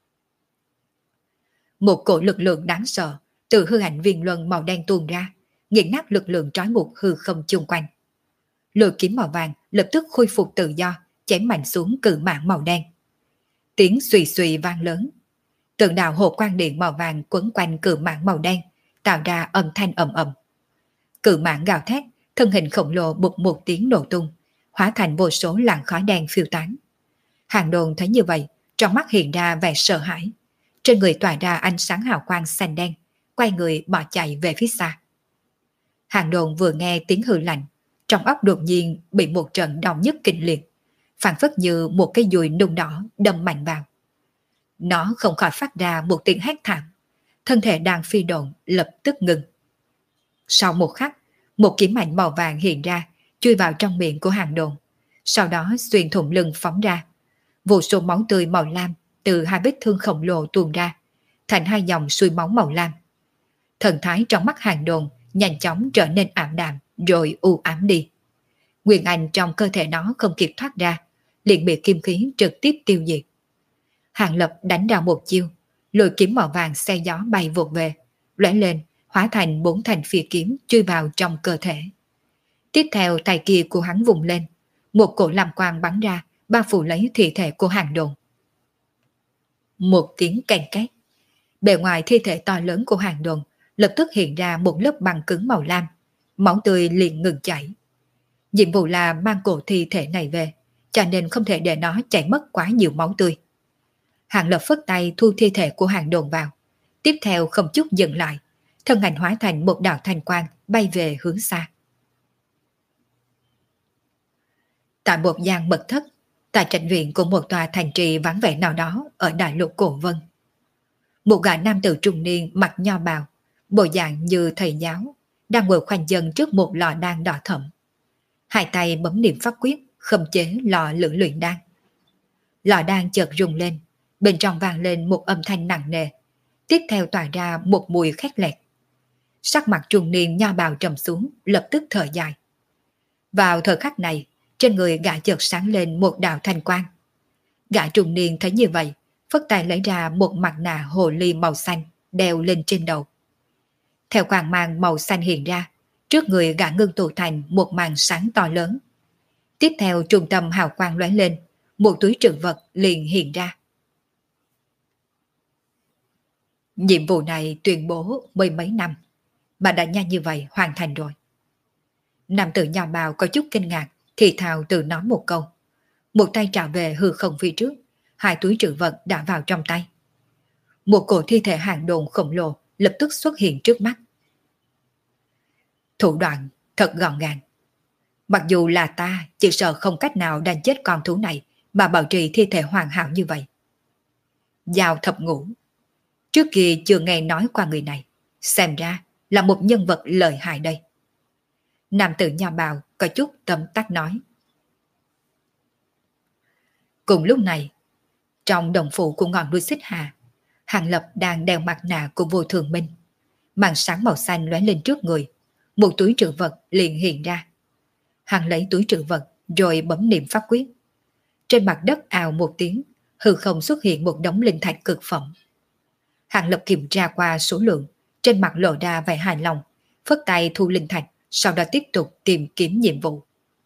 Một cổ lực lượng đáng sợ từ hư ảnh viên luân màu đen tuôn ra, nghiền nát lực lượng trói buộc hư không chung quanh. Lưỡi kiếm màu vàng lập tức khôi phục tự do, chém mạnh xuống cự mãng màu đen. Tiếng xùy xùy vang lớn. Từng đạo hồ quang điện màu vàng quấn quanh cự mãng màu đen, tạo ra âm thanh ầm ầm. Cự mãng gào thét, thân hình khổng lồ bụt một tiếng nổ tung, hóa thành vô số làn khói đen phiêu tán. Hàng Đồn thấy như vậy, trong mắt hiện ra vẻ sợ hãi. Trên người tỏa ra ánh sáng hào quang xanh đen, quay người bỏ chạy về phía xa. Hàng Đồn vừa nghe tiếng hư lạnh, trong óc đột nhiên bị một trận đau nhức kinh liệt, phản phất như một cái dùi nung đỏ đâm mạnh vào. Nó không khỏi phát ra một tiếng hét thảm, thân thể đang phi độn lập tức ngừng. Sau một khắc, một kiếm mạnh màu vàng hiện ra, chui vào trong miệng của Hàng Đồn, sau đó xuyên thủng lưng phóng ra. Vô số máu tươi màu lam từ hai vết thương khổng lồ tuôn ra, thành hai dòng xuôi máu màu lam. Thần thái trong mắt Hàng Đồn nhanh chóng trở nên ảm đạm rồi u ám đi. Nguyên Anh trong cơ thể nó không kịp thoát ra, liền bị kim khí trực tiếp tiêu diệt. Hàng Lập đánh ra một chiêu, lôi kiếm màu vàng xe gió bay vụt về, lóe lên, hóa thành bốn thành phi kiếm chui vào trong cơ thể. Tiếp theo tay kia của hắn vùng lên, một cổ làm quang bắn ra, bao phủ lấy thi thể của Hàng Đồn. Một tiếng kèn két, bề ngoài thi thể to lớn của Hàng Đồn lập tức hiện ra một lớp băng cứng màu lam, máu tươi liền ngừng chảy. Nhiệm vụ là mang cổ thi thể này về, cho nên không thể để nó chảy mất quá nhiều máu tươi. Hàng Lập phất tay thu thi thể của Hàng Đồn vào, tiếp theo không chút dừng lại, thân ảnh hóa thành một đạo thanh quang bay về hướng xa. Tại một gian mật thất, tại trạch viện của một tòa thành trì vắng vẻ nào đó ở đại lục Cổ Vân, một gã nam tử trung niên mặc nho bào, bộ dạng như thầy giáo, đang ngồi khoanh chân trước một lò đan đỏ thẫm. Hai tay bấm niệm pháp quyết, khống chế lò lửa luyện đan. Lò đan chợt rung lên, bên trong vang lên một âm thanh nặng nề, tiếp theo tỏa ra một mùi khét lẹt. Sắc mặt trung niên nho bào trầm xuống, lập tức thở dài. Vào thời khắc này, trên người gã chợt sáng lên một đạo thanh quang. Gã trung niên thấy như vậy, phất tay lấy ra một mặt nạ hồ ly màu xanh, đeo lên trên đầu. Theo quang mang màu xanh hiện ra, trước người gã ngưng tụ thành một màn sáng to lớn. Tiếp theo trung tâm hào quang lóe lên, một túi trữ vật liền hiện ra. Nhiệm vụ này tuyên bố mười mấy năm, mà đã nhanh như vậy hoàn thành rồi. Nam tử nho bào có chút kinh ngạc, thì thào tự nói một câu. Một tay trả về hư không phía trước, hai túi trữ vật đã vào trong tay. Một cổ thi thể Hàng Đồn khổng lồ lập tức xuất hiện trước mắt. Thủ đoạn thật gọn gàng. Mặc dù là ta chỉ sợ không cách nào đánh chết con thú này mà bảo trì thi thể hoàn hảo như vậy. Giao thập ngũ. Trước kia chưa nghe nói qua người này, xem ra là một nhân vật lợi hại đây. Nam tử nho bào có chút tấm tắc nói. Cùng lúc này, trong đồng phủ của ngọn núi Xích Hà, Hàng Lập đang đeo mặt nạ của Vô Thường Minh. Màn sáng màu xanh lóe lên trước người, một túi trữ vật liền hiện ra. Hàng lấy túi trữ vật rồi bấm niệm pháp quyết. Trên mặt đất ào một tiếng, hư không xuất hiện một đống linh thạch cực phẩm. Hàng Lập kiểm tra qua số lượng, trên mặt lộ ra vẻ hài lòng, phất tay thu linh thạch, sau đó tiếp tục tìm kiếm nhiệm vụ.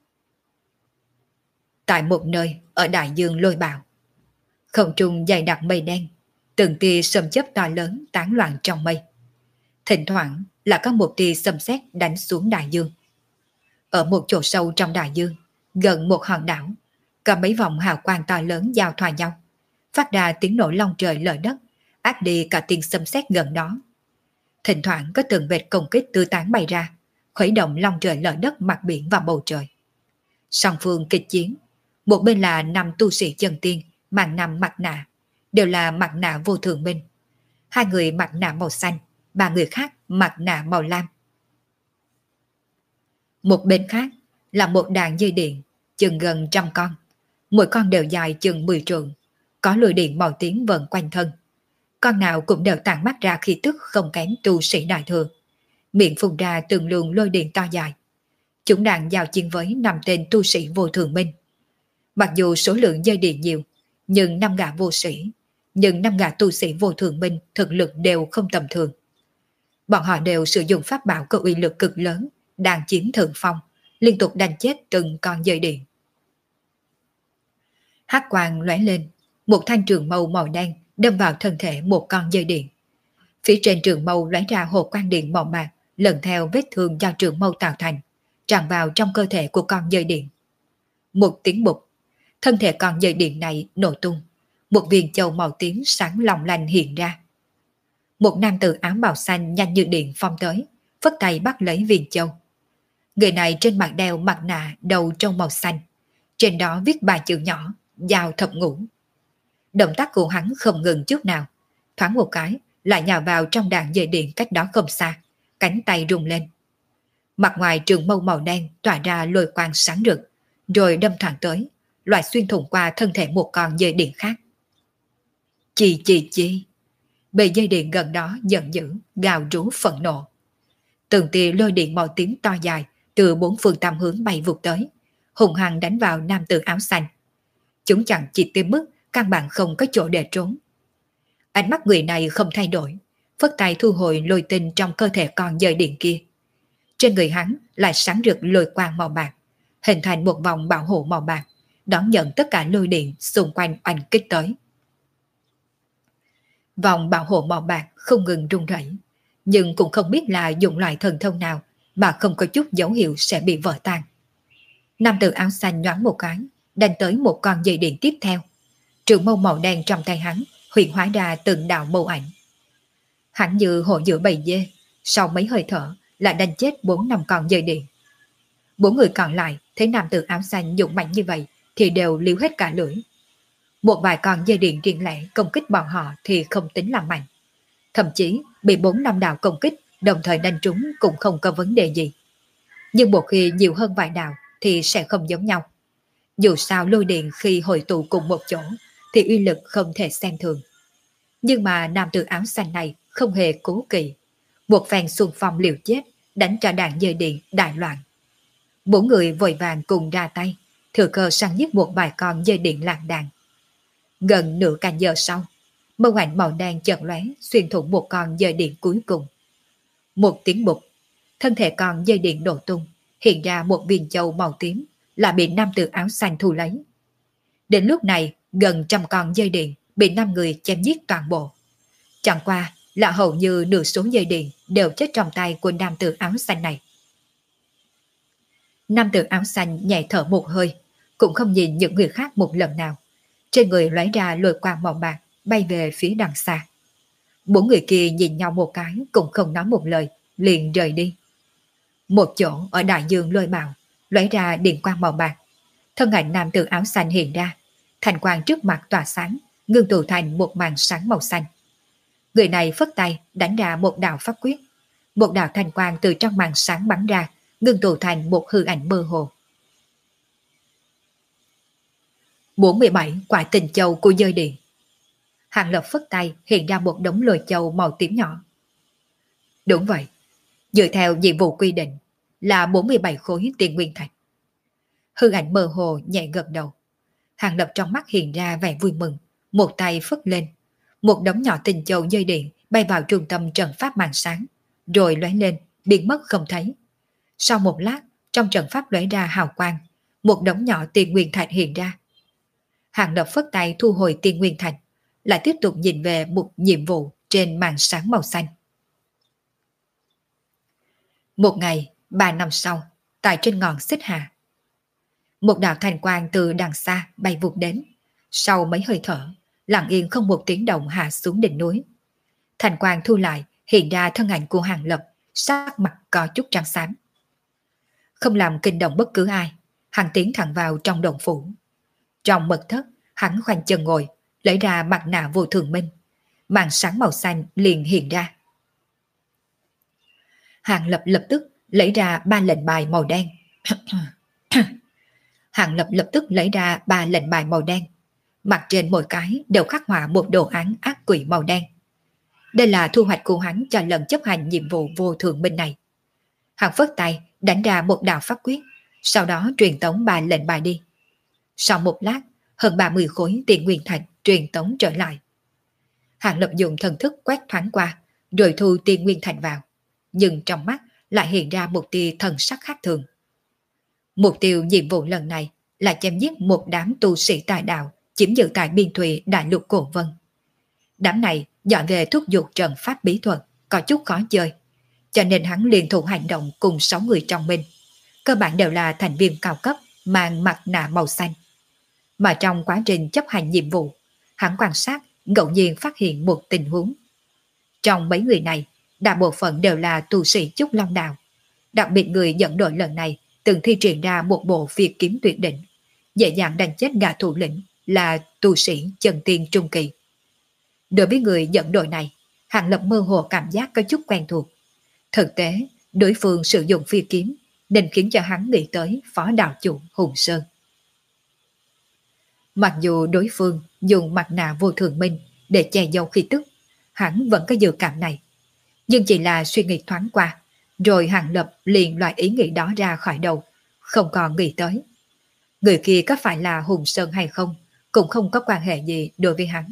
Tại một nơi ở đại dương lôi bạo, không trung dày đặc mây đen, từng tia sấm chớp to lớn tán loạn trong mây. Thỉnh thoảng là có một tia sấm sét đánh xuống đại dương. Ở một chỗ sâu trong đại dương, gần một hòn đảo, có mấy vòng hào quang to lớn giao thoa nhau, phát ra tiếng nổ long trời lở đất, át đi cả tiếng sấm sét gần đó. Thỉnh thoảng có từng vệt công kích tứ tán bay ra, khuấy động long trời lở đất, mặt biển và bầu trời. Song phương kịch chiến, một bên là năm tu sĩ chân tiên mang năm mặt nạ, đều là mặt nạ Vô Thường Minh. Hai người mặt nạ màu xanh, ba người khác mặt nạ màu lam. Một bên khác là một đàn dây điện, chừng gần trăm con, mỗi con đều dài chừng mười trượng, có lưỡi điện màu tím vần quanh thân. Con nào cũng đều tản mắt ra khí tức không kém tu sĩ đại thừa, miệng phun ra từng luồng lôi điện to dài. Chúng đang giao chiến với năm tên tu sĩ Vô Thường Minh. Mặc dù số lượng dây điện nhiều, nhưng năm gã vô sĩ, nhưng năm gã tu sĩ Vô Thường Minh thực lực đều không tầm thường. Bọn họ đều sử dụng pháp bảo có uy lực cực lớn, đang chiếm thượng phong, liên tục đánh chết từng con dây điện. Hắc quang lóe lên, một thanh trường mâu màu đen đâm vào thân thể một con dây điện. Phía trên trường mâu lóe ra hồ quang điện màu bạc, lần theo vết thương do trường mâu tạo thành, tràn vào trong cơ thể của con dây điện. Một tiếng bụp, thân thể con dây điện này nổ tung, một viên châu màu tím sáng long lanh hiện ra. Một nam tử áo bào xanh nhanh như điện phong tới, phất tay bắt lấy viên châu. Người này trên mặt đeo mặt nạ đầu trâu màu xanh, trên đó viết ba chữ nhỏ, giao thập ngũ. Động tác của hắn không ngừng chút nào, thoáng một cái lại nhào vào trong đàn dây điện cách đó không xa, cánh tay rung lên. Mặt ngoài trường mâu màu đen tỏa ra lôi quang sáng rực, rồi đâm thẳng tới, loại xuyên thủng qua thân thể một con dây điện khác. Chi chi chi! Bầy dây điện gần đó giận dữ, gào rú phẫn nộ. Từng tia lôi điện màu tím to dài từ bốn phương tám hướng bay vụt tới, hùng hăng đánh vào nam tử áo xanh. Chúng chẳng chỉ tới mức căn bản không có chỗ để trốn. Ánh mắt người này không thay đổi, phất tay thu hồi lôi tinh trong cơ thể con dây điện kia. Trên người hắn lại sáng rực lôi quang màu bạc, hình thành một vòng bảo hộ màu bạc, đón nhận tất cả lôi điện xung quanh oanh kích tới. Vòng bảo hộ màu bạc không ngừng rung rẩy, nhưng cũng không biết là dùng loại thần thông nào mà không có chút dấu hiệu sẽ bị vỡ tan. Nam tử áo xanh nhoáng một cái, đánh tới một con dây điện tiếp theo. Trường mâu màu đen trong tay hắn hiện hóa ra từng đạo mâu ảnh. Hắn như hộ giữa bầy dê, sau mấy hơi thở lại đánh chết bốn năm con dây điện. Bốn người còn lại thấy nam tử áo xanh dũng mạnh như vậy thì đều liếu hết cả lưỡi. Một vài con dây điện riêng lẻ công kích bọn họ thì không tính là mạnh. Thậm chí bị bốn năm đạo công kích đồng thời đánh trúng cũng không có vấn đề gì. Nhưng một khi nhiều hơn vài đạo thì sẽ không giống nhau. Dù sao lôi điện khi hội tụ cùng một chỗ thì uy lực không thể xem thường. Nhưng mà nam tử áo xanh này không hề cố kỵ. Một phen xung phong liều chết đánh cho đàn dây điện đại loạn. Bốn người vội vàng cùng ra tay, thừa cơ săn giết một vài con dây điện lạc đàn. Gần nửa canh giờ sau, mâu ảnh màu đen chợt lóe xuyên thủng một con dây điện cuối cùng. Một tiếng bụp, thân thể con dây điện nổ tung, hiện ra một viên châu màu tím là bị nam tử áo xanh thu lấy. Đến lúc này, gần trăm con dây điện bị năm người chém giết toàn bộ. Chẳng qua là hầu như nửa số dây điện đều chết trong tay của nam tử áo xanh này. Nam tử áo xanh nhẹ thở một hơi, cũng không nhìn những người khác một lần nào. Trên người lóe ra lôi quang màu bạc bay về phía đằng xa. Bốn người kia nhìn nhau một cái cũng không nói một lời, liền rời đi. Một chỗ ở đại dương lôi mạo lóe ra điện quang màu bạc. Thân ảnh nam tử áo xanh hiện ra, thành quang trước mặt tỏa sáng, ngưng tụ thành một màn sáng màu xanh. Người này phất tay đánh ra một đạo pháp quyết, một đạo thành quang từ trong màn sáng bắn ra, ngưng tụ thành một hư ảnh mơ hồ. bốn mươi bảy quả tình châu của dơi điện. Hàng Lập phất tay hiện ra một đống lôi châu màu tím nhỏ. Đúng vậy, dựa theo nhiệm vụ quy định là bốn mươi bảy khối tiền nguyên thạch. Hư ảnh mơ hồ nhẹ gật đầu. Hàng Lập trong mắt hiện ra vẻ vui mừng, một tay phất lên, một đống nhỏ tình châu dây điện bay vào trung tâm trận pháp màn sáng, rồi lóe lên, biến mất không thấy. Sau một lát, trong trận pháp lóe ra hào quang, một đống nhỏ tiền nguyên thạch hiện ra. Hàng Lập phất tay thu hồi tiền nguyên thạch, lại tiếp tục nhìn về một nhiệm vụ trên màn sáng màu xanh. Một ngày, ba năm sau, tại trên ngọn Xích Hà, một đạo thành quang từ đằng xa bay vụt đến. Sau mấy hơi thở, lặng yên không một tiếng động hạ xuống đỉnh núi. Thành quang thu lại, hiện ra thân ảnh của Hàng Lập, sắc mặt có chút trắng xám. Không làm kinh động bất cứ ai, hắn tiến thẳng vào trong động phủ. Trong mật thất, hắn khoanh chân ngồi, lấy ra mặt nạ vô thường minh. Màn sáng màu xanh liền hiện ra. Hàng Lập lập tức lấy ra ba lệnh bài màu đen. Hàng Lập lập tức lấy ra ba lệnh bài màu đen. Mặt trên mỗi cái đều khắc họa một đồ án ác quỷ màu đen. Đây là thu hoạch của hắn cho lần chấp hành nhiệm vụ vô thường minh này. Hắn phất tay đánh ra một đạo pháp quyết, sau đó truyền tống ba lệnh bài đi. Sau một lát, hơn ba mươi khối tiền nguyên thạch truyền tống trở lại. Hàng Lập dùng thần thức quét thoáng qua, rồi thu tiền nguyên thạch vào, nhưng trong mắt lại hiện ra một tia thần sắc khác thường. Mục tiêu nhiệm vụ lần này là chém giết một đám tu sĩ tà đạo chiếm giữ tại biên thùy đại lục Cổ Vân. Đám này dọn về thúc giục trận pháp bí thuật, có chút khó chơi, cho nên hắn liên thủ hành động cùng sáu người trong mình. Cơ bản đều là thành viên cao cấp mang mặt nạ màu xanh. Mà trong quá trình chấp hành nhiệm vụ, hắn quan sát ngẫu nhiên phát hiện một tình huống. Trong mấy người này, Đại bộ phận đều là tu sĩ Trúc Long Đạo. Đặc biệt người dẫn đội lần này từng thi triển ra một bộ phiệt kiếm tuyệt đỉnh, dễ dàng đánh chết gã thủ lĩnh là tu sĩ chân tiên trung kỳ. Đối với người dẫn đội này, Hàng Lập mơ hồ cảm giác có chút quen thuộc. Thực tế, đối phương sử dụng phi kiếm nên khiến cho hắn nghĩ tới phó đạo chủ Hùng Sơn. Mặc dù đối phương dùng mặt nạ vô thường minh để che giấu khí tức, hắn vẫn có dự cảm này. Nhưng chỉ là suy nghĩ thoáng qua, rồi Hàng Lập liền loại ý nghĩ đó ra khỏi đầu, không còn nghĩ tới. Người kia có phải là Hùng Sơn hay không, cũng không có quan hệ gì đối với hắn.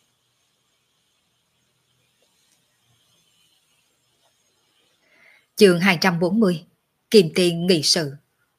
Chương hai trăm bốn mươi, Kim Tiền nghị sự.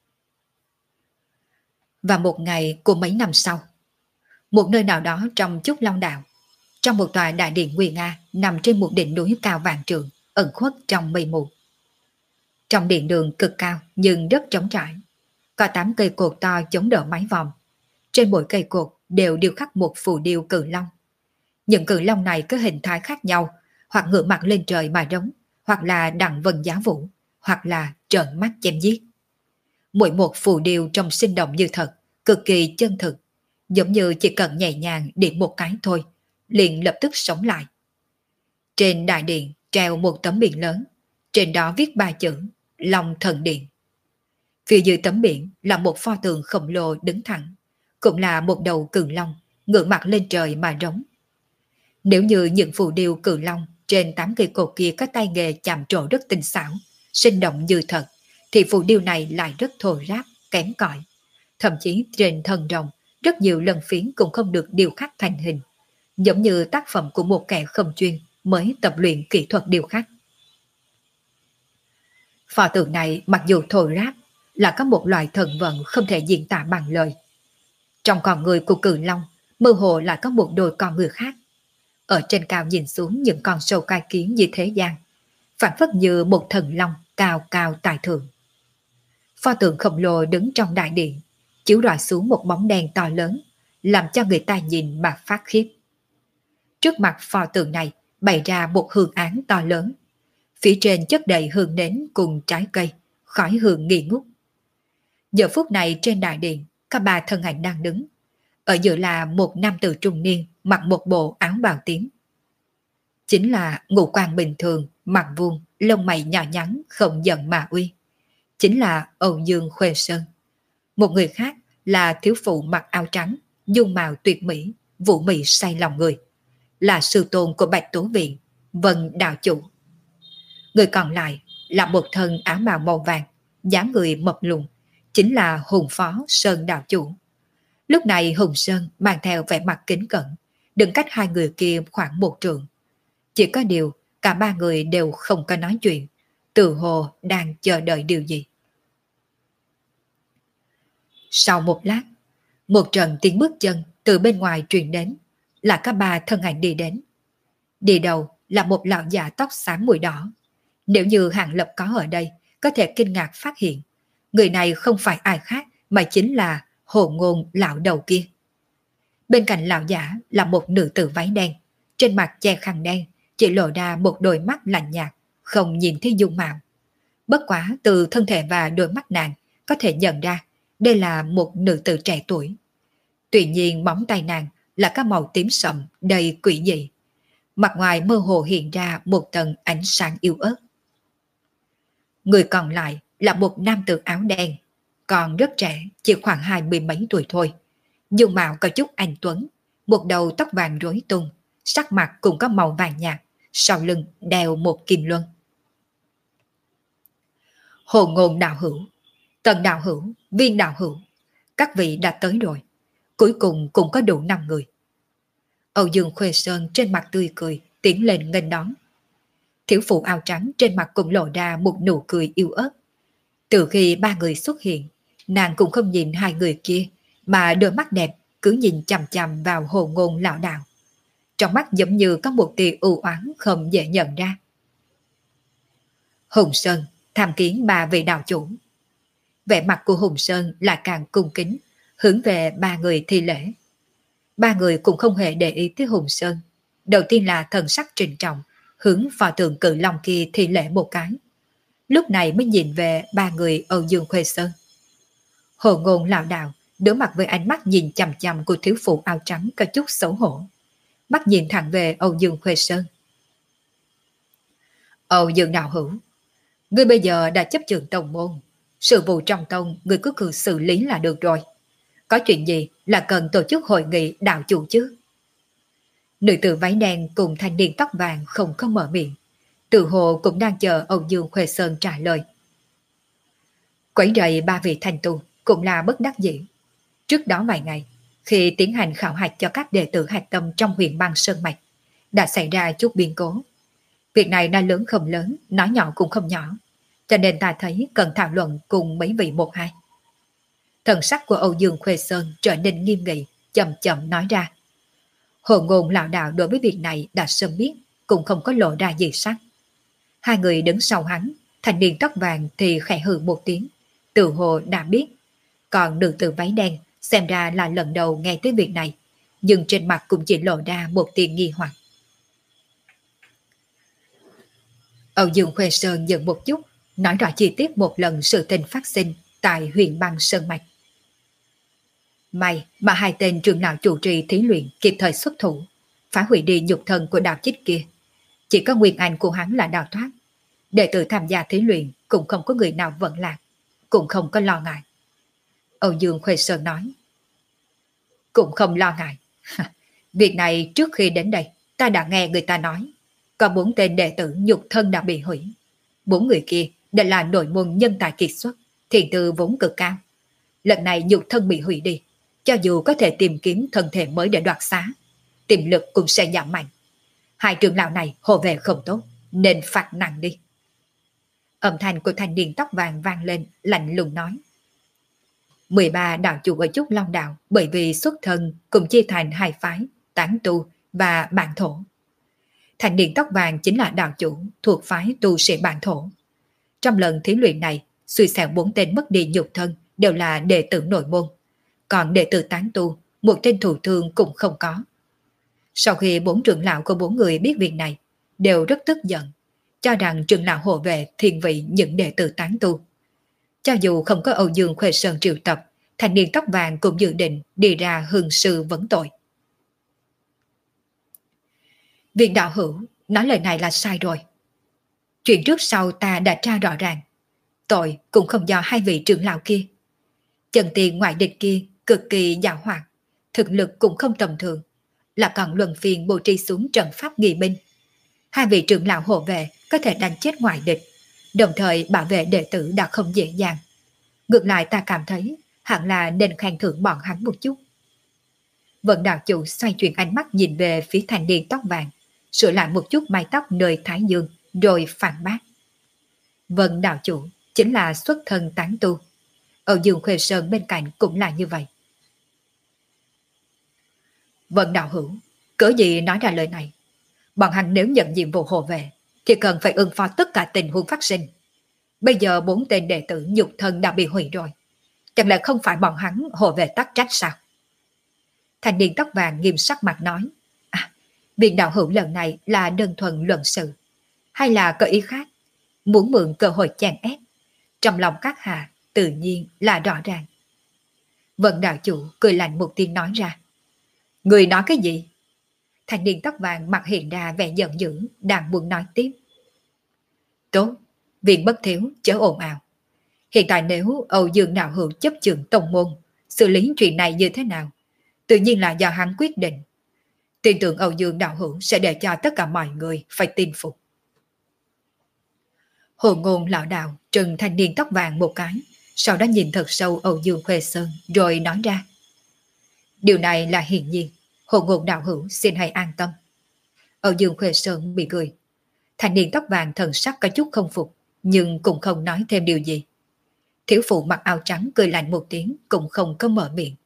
Và một ngày của mấy năm sau, một nơi nào đó trong Trúc Long Đạo, trong một tòa đại điện nguy nga nằm trên một đỉnh núi cao vạn trượng, ẩn khuất trong mây mù. Trong điện đường cực cao nhưng rất trống trải, có tám cây cột to chống đỡ mái vòm. Trên mỗi cây cột đều điêu khắc một phù điêu cự long. Những cự long này có hình thái khác nhau, hoặc ngửa mặt lên trời mà rống, hoặc là đặng vân giá vũ, hoặc là trợn mắt chém giết. Mỗi một phù điêu trông sinh động như thật, cực kỳ chân thực, giống như chỉ cần nhẹ nhàng điểm một cái thôi, liền lập tức sống lại. Trên đại điện treo một tấm biển lớn, trên đó viết ba chữ Long Thần Điện. Phía dưới tấm biển là một pho tượng khổng lồ đứng thẳng, cũng là một đầu cự long ngửa mặt lên trời mà rống. Nếu như những phù điêu cự long trên tám cây cột kia có tay nghề chạm trổ rất tinh xảo, sinh động như thật, thì phù điêu này lại rất thô ráp, kém cỏi. Thậm chí trên thân rồng, rất nhiều lần phiến cũng không được điêu khắc thành hình, giống như tác phẩm của một kẻ không chuyên mới tập luyện kỹ thuật điêu khắc. Pho tượng này mặc dù thô ráp, là có một loại thần vận không thể diễn tả bằng lời. Trong con người của cự long, mơ hồ lại có một đôi con người khác. Ở trên cao nhìn xuống những con sâu cai kiến như thế gian, phản phất như một thần long cao cao tại thượng. Pho tượng khổng lồ đứng trong đại điện, chiếu rọi xuống một bóng đen to lớn, làm cho người ta nhìn mà phát khiếp. Trước mặt pho tượng này bày ra một hương án to lớn. Phía trên chất đầy hương nến cùng trái cây, khói hương nghi ngút. Giờ phút này trên đại điện, có ba thân ảnh đang đứng. Ở giữa là một nam tử trung niên mặc một bộ áo bào tím. Chính là ngũ quan bình thường, mặt vuông, lông mày nhỏ nhắn, không giận mà uy. Chính là Âu Dương Khuê Sơn. Một người khác là thiếu phụ mặc áo trắng, dung mạo tuyệt mỹ, vũ mị say lòng người. Là sư tôn của Bạch Tố Viện, Vân đạo chủ. Người còn lại là một thân áo bào màu vàng, dáng người mập lùn, chính là Hùng Phó Sơn đạo chủ. Lúc này Hùng Sơn mang theo vẻ mặt kính cẩn, đứng cách hai người kia khoảng một trượng. Chỉ có điều cả ba người đều không có nói chuyện, tự hồ đang chờ đợi điều gì. Sau một lát, một trận tiếng bước chân từ bên ngoài truyền đến, là các ba thân ảnh đi đến. Đi đầu là một lão già tóc xám mùi đỏ. Nếu như Hàng Lập có ở đây, có thể kinh ngạc phát hiện, người này không phải ai khác mà chính là Hồ Ngôn lão đầu kia. Bên cạnh lão giả là một nữ tử váy đen, trên mặt che khăn đen, chỉ lộ ra một đôi mắt lạnh nhạt, không nhìn thấy dung mạo. Bất quá từ thân thể và đôi mắt nàng có thể nhận ra đây là một nữ tử trẻ tuổi. Tuy nhiên móng tay nàng là các màu tím sậm đầy quỷ dị. Mặt ngoài mơ hồ hiện ra một tầng ánh sáng yếu ớt. Người còn lại là một nam tử áo đen, còn rất trẻ, chỉ khoảng hai mươi mấy tuổi thôi. Dung mạo có chút anh tuấn, một đầu tóc vàng rối tung, sắc mặt cũng có màu vàng nhạt, sau lưng đeo một kim luân. Hồ Ngôn đạo hữu, Tần đạo hữu, Viên đạo hữu, các vị đã tới rồi. Cuối cùng cũng có đủ năm người. Âu Dương Khuê Sơn trên mặt tươi cười, tiến lên nghênh đón. Thiếu phụ áo trắng trên mặt cũng lộ ra một nụ cười yêu ớt. Từ khi ba người xuất hiện, nàng cũng không nhìn hai người kia, mà đôi mắt đẹp cứ nhìn chằm chằm vào Hồ Ngôn lão đạo. Trong mắt giống như có một tia u oán không dễ nhận ra. Hùng Sơn tham kiến ba vị đạo chủ. Vẻ mặt của Hùng Sơn là càng cung kính, hướng về ba người thi lễ. Ba người cũng không hề để ý tới Hùng Sơn. Đầu tiên là thần sắc trịnh trọng, hướng pho tượng cự long kia thi lễ một cái. Lúc này mới nhìn về ba người Âu Dương Khuê Sơn. Hồ Ngôn lảo đảo đối mặt với ánh mắt nhìn chằm chằm của thiếu phụ áo trắng có chút xấu hổ. Mắt nhìn thẳng về Âu Dương Khuê Sơn. Âu Dương đạo hữu, ngươi bây giờ đã chấp trường tông môn. Sự vụ trong tông ngươi cứ cứ xử lý là được rồi. Có chuyện gì là cần tổ chức hội nghị đạo chủ chứ? Nữ tử váy đen cùng thanh niên tóc vàng không có mở miệng. Tự hồ cũng đang chờ Âu Dương Khuê Sơn trả lời. Quấy rầy ba vị thành tu cũng là bất đắc dĩ. Trước đó vài ngày, khi tiến hành khảo hạch cho các đệ tử hạch tâm trong huyện băng Sơn Mạch, đã xảy ra chút biến cố. Việc này nói lớn không lớn, nói nhỏ cũng không nhỏ, cho nên ta thấy cần thảo luận cùng mấy vị một hai. Thần sắc của Âu Dương Khuê Sơn trở nên nghiêm nghị, chậm chậm nói ra. Hồ Ngôn lão đạo đối với việc này đã sớm biết, cũng không có lộ ra gì sắc. Hai người đứng sau hắn, thanh niên tóc vàng thì khẽ hừ một tiếng, tự hồ đã biết. Còn nữ tử váy đen xem ra là lần đầu nghe tới việc này, nhưng trên mặt cũng chỉ lộ ra một tia nghi hoặc. Âu Dương Khuê Sơn dừng một chút, nói rõ chi tiết một lần sự tình phát sinh tại huyện băng Sơn Mạch. May mà hai tên trưởng lão chủ trì thí luyện kịp thời xuất thủ, phá hủy đi nhục thân của đạo chích kia. Chỉ có nguyên anh của hắn là đào thoát. Đệ tử tham gia thí luyện cũng không có người nào vận lạc, cũng không có lo ngại. Âu Dương Khuê Sơn nói. Cũng không lo ngại. Việc này trước khi đến đây, ta đã nghe người ta nói, có bốn tên đệ tử nhục thân đã bị hủy. Bốn người kia đều là nội môn nhân tài kiệt xuất, thiền tư vốn cực cao. Lần này nhục thân bị hủy đi, cho dù có thể tìm kiếm thân thể mới để đoạt xá, tiềm lực cũng sẽ giảm mạnh. Hai trưởng lão này hộ về không tốt, nên phạt nặng đi. Âm thanh của thanh niên tóc vàng vang lên, lạnh lùng nói. mười ba đạo chủ ở Trúc Long Đạo bởi vì xuất thân cùng chia thành hai phái, tán tu và bản thổ. Thanh niên tóc vàng chính là đạo chủ thuộc phái tu sĩ bản thổ. Trong lần thí luyện này, suy xẻo bốn tên mất đi nhục thân đều là đệ tử nội môn. Còn đệ tử tán tu, một tên thủ thương cũng không có. Sau khi bốn trưởng lão của bốn người biết việc này, đều rất tức giận, cho rằng trưởng lão hộ vệ thiên vị những đệ tử tán tu. Cho dù không có Âu Dương Khuê Sơn triệu tập, thanh niên tóc vàng cũng dự định đi ra hương sư vấn tội. Viện đạo hữu nói lời này là sai rồi. Chuyện trước sau ta đã tra rõ ràng. Tội cũng không do hai vị trưởng lão kia. Chân tiền ngoại địch kia cực kỳ giàu hoạt, thực lực cũng không tầm thường, là còn luân phiên bố trí xuống trận pháp nghi binh. Hai vị trưởng lão hộ vệ có thể đánh chết ngoại địch, đồng thời bảo vệ đệ tử đã không dễ dàng. Ngược lại ta cảm thấy hẳn là nên khen thưởng bọn hắn một chút. Vận đạo chủ xoay chuyển ánh mắt nhìn về phía thanh niên tóc vàng, sửa lại một chút mái tóc nơi thái dương, rồi phản bác. Vân đạo chủ chính là xuất thân tán tu. Âu Dương Khuê Sơn bên cạnh cũng là như vậy. Vân đạo hữu, cớ gì nói ra lời này? Bọn hắn nếu nhận nhiệm vụ hộ vệ thì cần phải ứng phó tất cả tình huống phát sinh. Bây giờ bốn tên đệ tử nhục thân đã bị hủy rồi, chẳng lẽ không phải bọn hắn hộ vệ tắc trách sao? Thanh niên tóc vàng nghiêm sắc mặt nói. À, viện đạo hữu lần này là đơn thuần luận sự, hay là có ý khác, muốn mượn cơ hội chèn ép? Trong lòng các hạ tự nhiên là rõ ràng. Vân đạo chủ cười lạnh một tiếng nói ra. Người nói cái gì? Thanh niên tóc vàng mặt hiện ra vẻ giận dữ, đang muốn nói tiếp. Tốt, viện bất thiếu chớ ồn ào. Hiện tại nếu Âu Dương đạo hữu chấp chưởng tông môn, xử lý chuyện này như thế nào, tự nhiên là do hắn quyết định. Tin tưởng Âu Dương đạo hữu sẽ để cho tất cả mọi người phải tin phục. Hồ Ngôn lão đạo trừng thanh niên tóc vàng một cái, sau đó nhìn thật sâu Âu Dương Khuê Sơn rồi nói ra. Điều này là hiển nhiên, Hồ Ngôn đạo hữu xin hãy an tâm. Âu Dương Khuê Sơn bị cười. Thanh niên tóc vàng thần sắc có chút không phục, nhưng cũng không nói thêm điều gì. Thiếu phụ mặc áo trắng cười lạnh một tiếng, cũng không có mở miệng.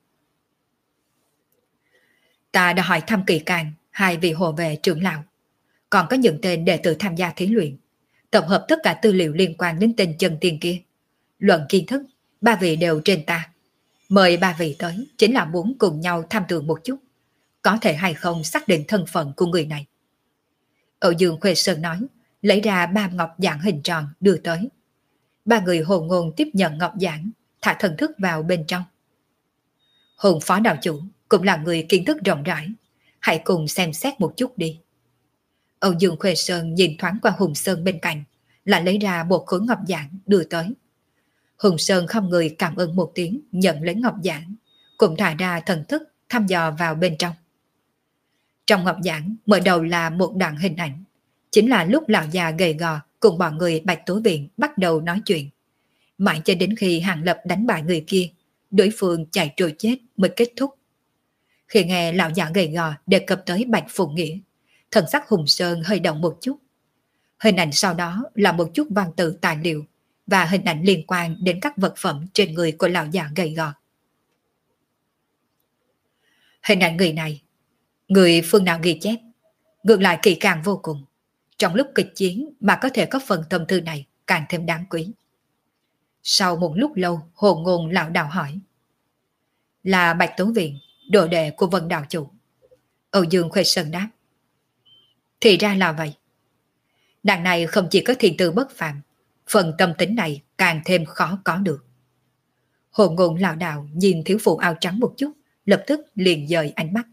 Ta đã hỏi thăm kỳ càng hai vị hộ vệ trưởng lão, còn có những tên đệ tử tham gia thí luyện, tổng hợp tất cả tư liệu liên quan đến tên chân tiền kia. Luận kiến thức, ba vị đều trên ta. Mời ba vị tới chính là muốn cùng nhau tham tưởng một chút, có thể hay không xác định thân phận của người này. Âu Dương Khuê Sơn nói, lấy ra ba ngọc giản hình tròn đưa tới. Ba người hồ ngôn tiếp nhận ngọc giản, thả thần thức vào bên trong. Hùng phó đạo chủ cũng là người kiến thức rộng rãi, hãy cùng xem xét một chút đi. Âu Dương Khuê Sơn nhìn thoáng qua Hùng Sơn bên cạnh, lại lấy ra một khối ngọc giản đưa tới. Hùng Sơn không người cảm ơn một tiếng, nhận lấy ngọc giản, cũng thả ra thần thức thăm dò vào bên trong. Trong ngọc giản mở đầu là một đoạn hình ảnh, chính là lúc lão già gầy gò cùng bọn người Bạch Tố Viện bắt đầu nói chuyện. Mãi cho đến khi Hàng Lập đánh bại người kia, đối phương chạy trôi chết mới kết thúc. Khi nghe lão già gầy gò đề cập tới Bạch Phụng Nghĩa, thần sắc Hùng Sơn hơi động một chút. Hình ảnh sau đó là một chút văn tự tài liệu và hình ảnh liên quan đến các vật phẩm trên người của lão già gầy gò. Hình ảnh người này, người phương nào ghi chép, ngược lại kỳ càng vô cùng. Trong lúc kịch chiến mà có thể có phần tâm thư này càng thêm đáng quý. Sau một lúc lâu, hồ ngôn lão đạo hỏi. Là Bạch Tố Viện, đồ đệ của Vân đạo chủ. Âu Dương Khuê Sơn đáp. Thì ra là vậy. Nàng này không chỉ có thiền tư bất phàm, phần tâm tính này càng thêm khó có được. Hồ ngôn lão đạo nhìn thiếu phụ áo trắng một chút, lập tức liền dời ánh mắt.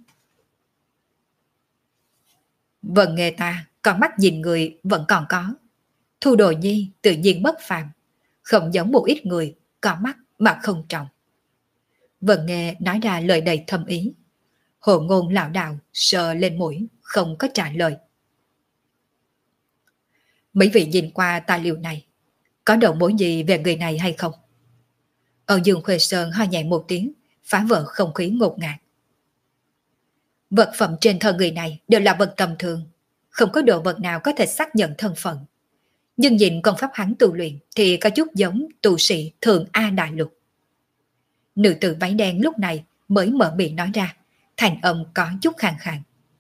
Vân nghe ta, con mắt nhìn người vẫn còn có. Thu Đồ Nhi tự nhiên bất phàm, không giống một ít người có mắt mà không trọng. Vân nghe nói ra lời đầy thâm ý. Hồ ngôn lão đạo sờ lên mũi, không có trả lời. Mấy vị nhìn qua tài liệu này, có đầu mối gì về người này hay không? Âu Dương Khuê Sơn ho nhẹ một tiếng, phá vỡ không khí ngột ngạt. Vật phẩm trên thân người này đều là vật tầm thường, không có đồ vật nào có thể xác nhận thân phận. Nhưng nhìn công pháp hắn tu luyện thì có chút giống tu sĩ Thường A Đại Lục. Nữ tử váy đen lúc này mới mở miệng nói ra, thành âm có chút khàn khàn.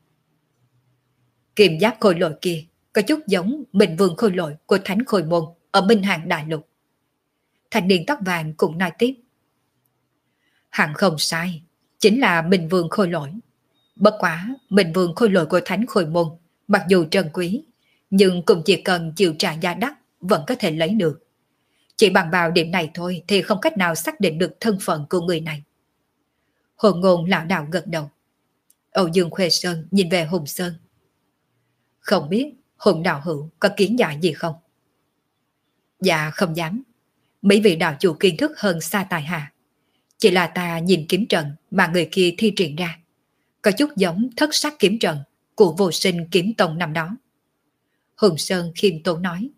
Kiềm giáp khôi lội kia có chút giống Minh Vương khôi lội của Thánh Khôi Môn ở Minh Hàng Đại Lục. Thanh niên tóc vàng cũng nói tiếp. Hẳn không sai, chính là Minh Vương khôi lội. Bất quá, Minh Vương khôi lội của Thánh Khôi Môn, mặc dù trân quý, nhưng cũng chỉ cần chịu trả giá đắt vẫn có thể lấy được. Chỉ bằng vào điểm này thôi thì không cách nào xác định được thân phận của người này. Hồ ngôn lão đạo gật đầu. Âu Dương Khuê Sơn nhìn về Hùng Sơn. Không biết Hùng đạo hữu có kiến giải gì không? Dạ không dám. Mấy vị đạo chủ kiến thức hơn xa tài hạ. Chỉ là ta nhìn kiếm trận mà người kia thi triển ra, có chút giống thất sắc kiếm trận của Vô Sinh kiếm tông năm đó. Hùng Sơn khiêm tốn nói.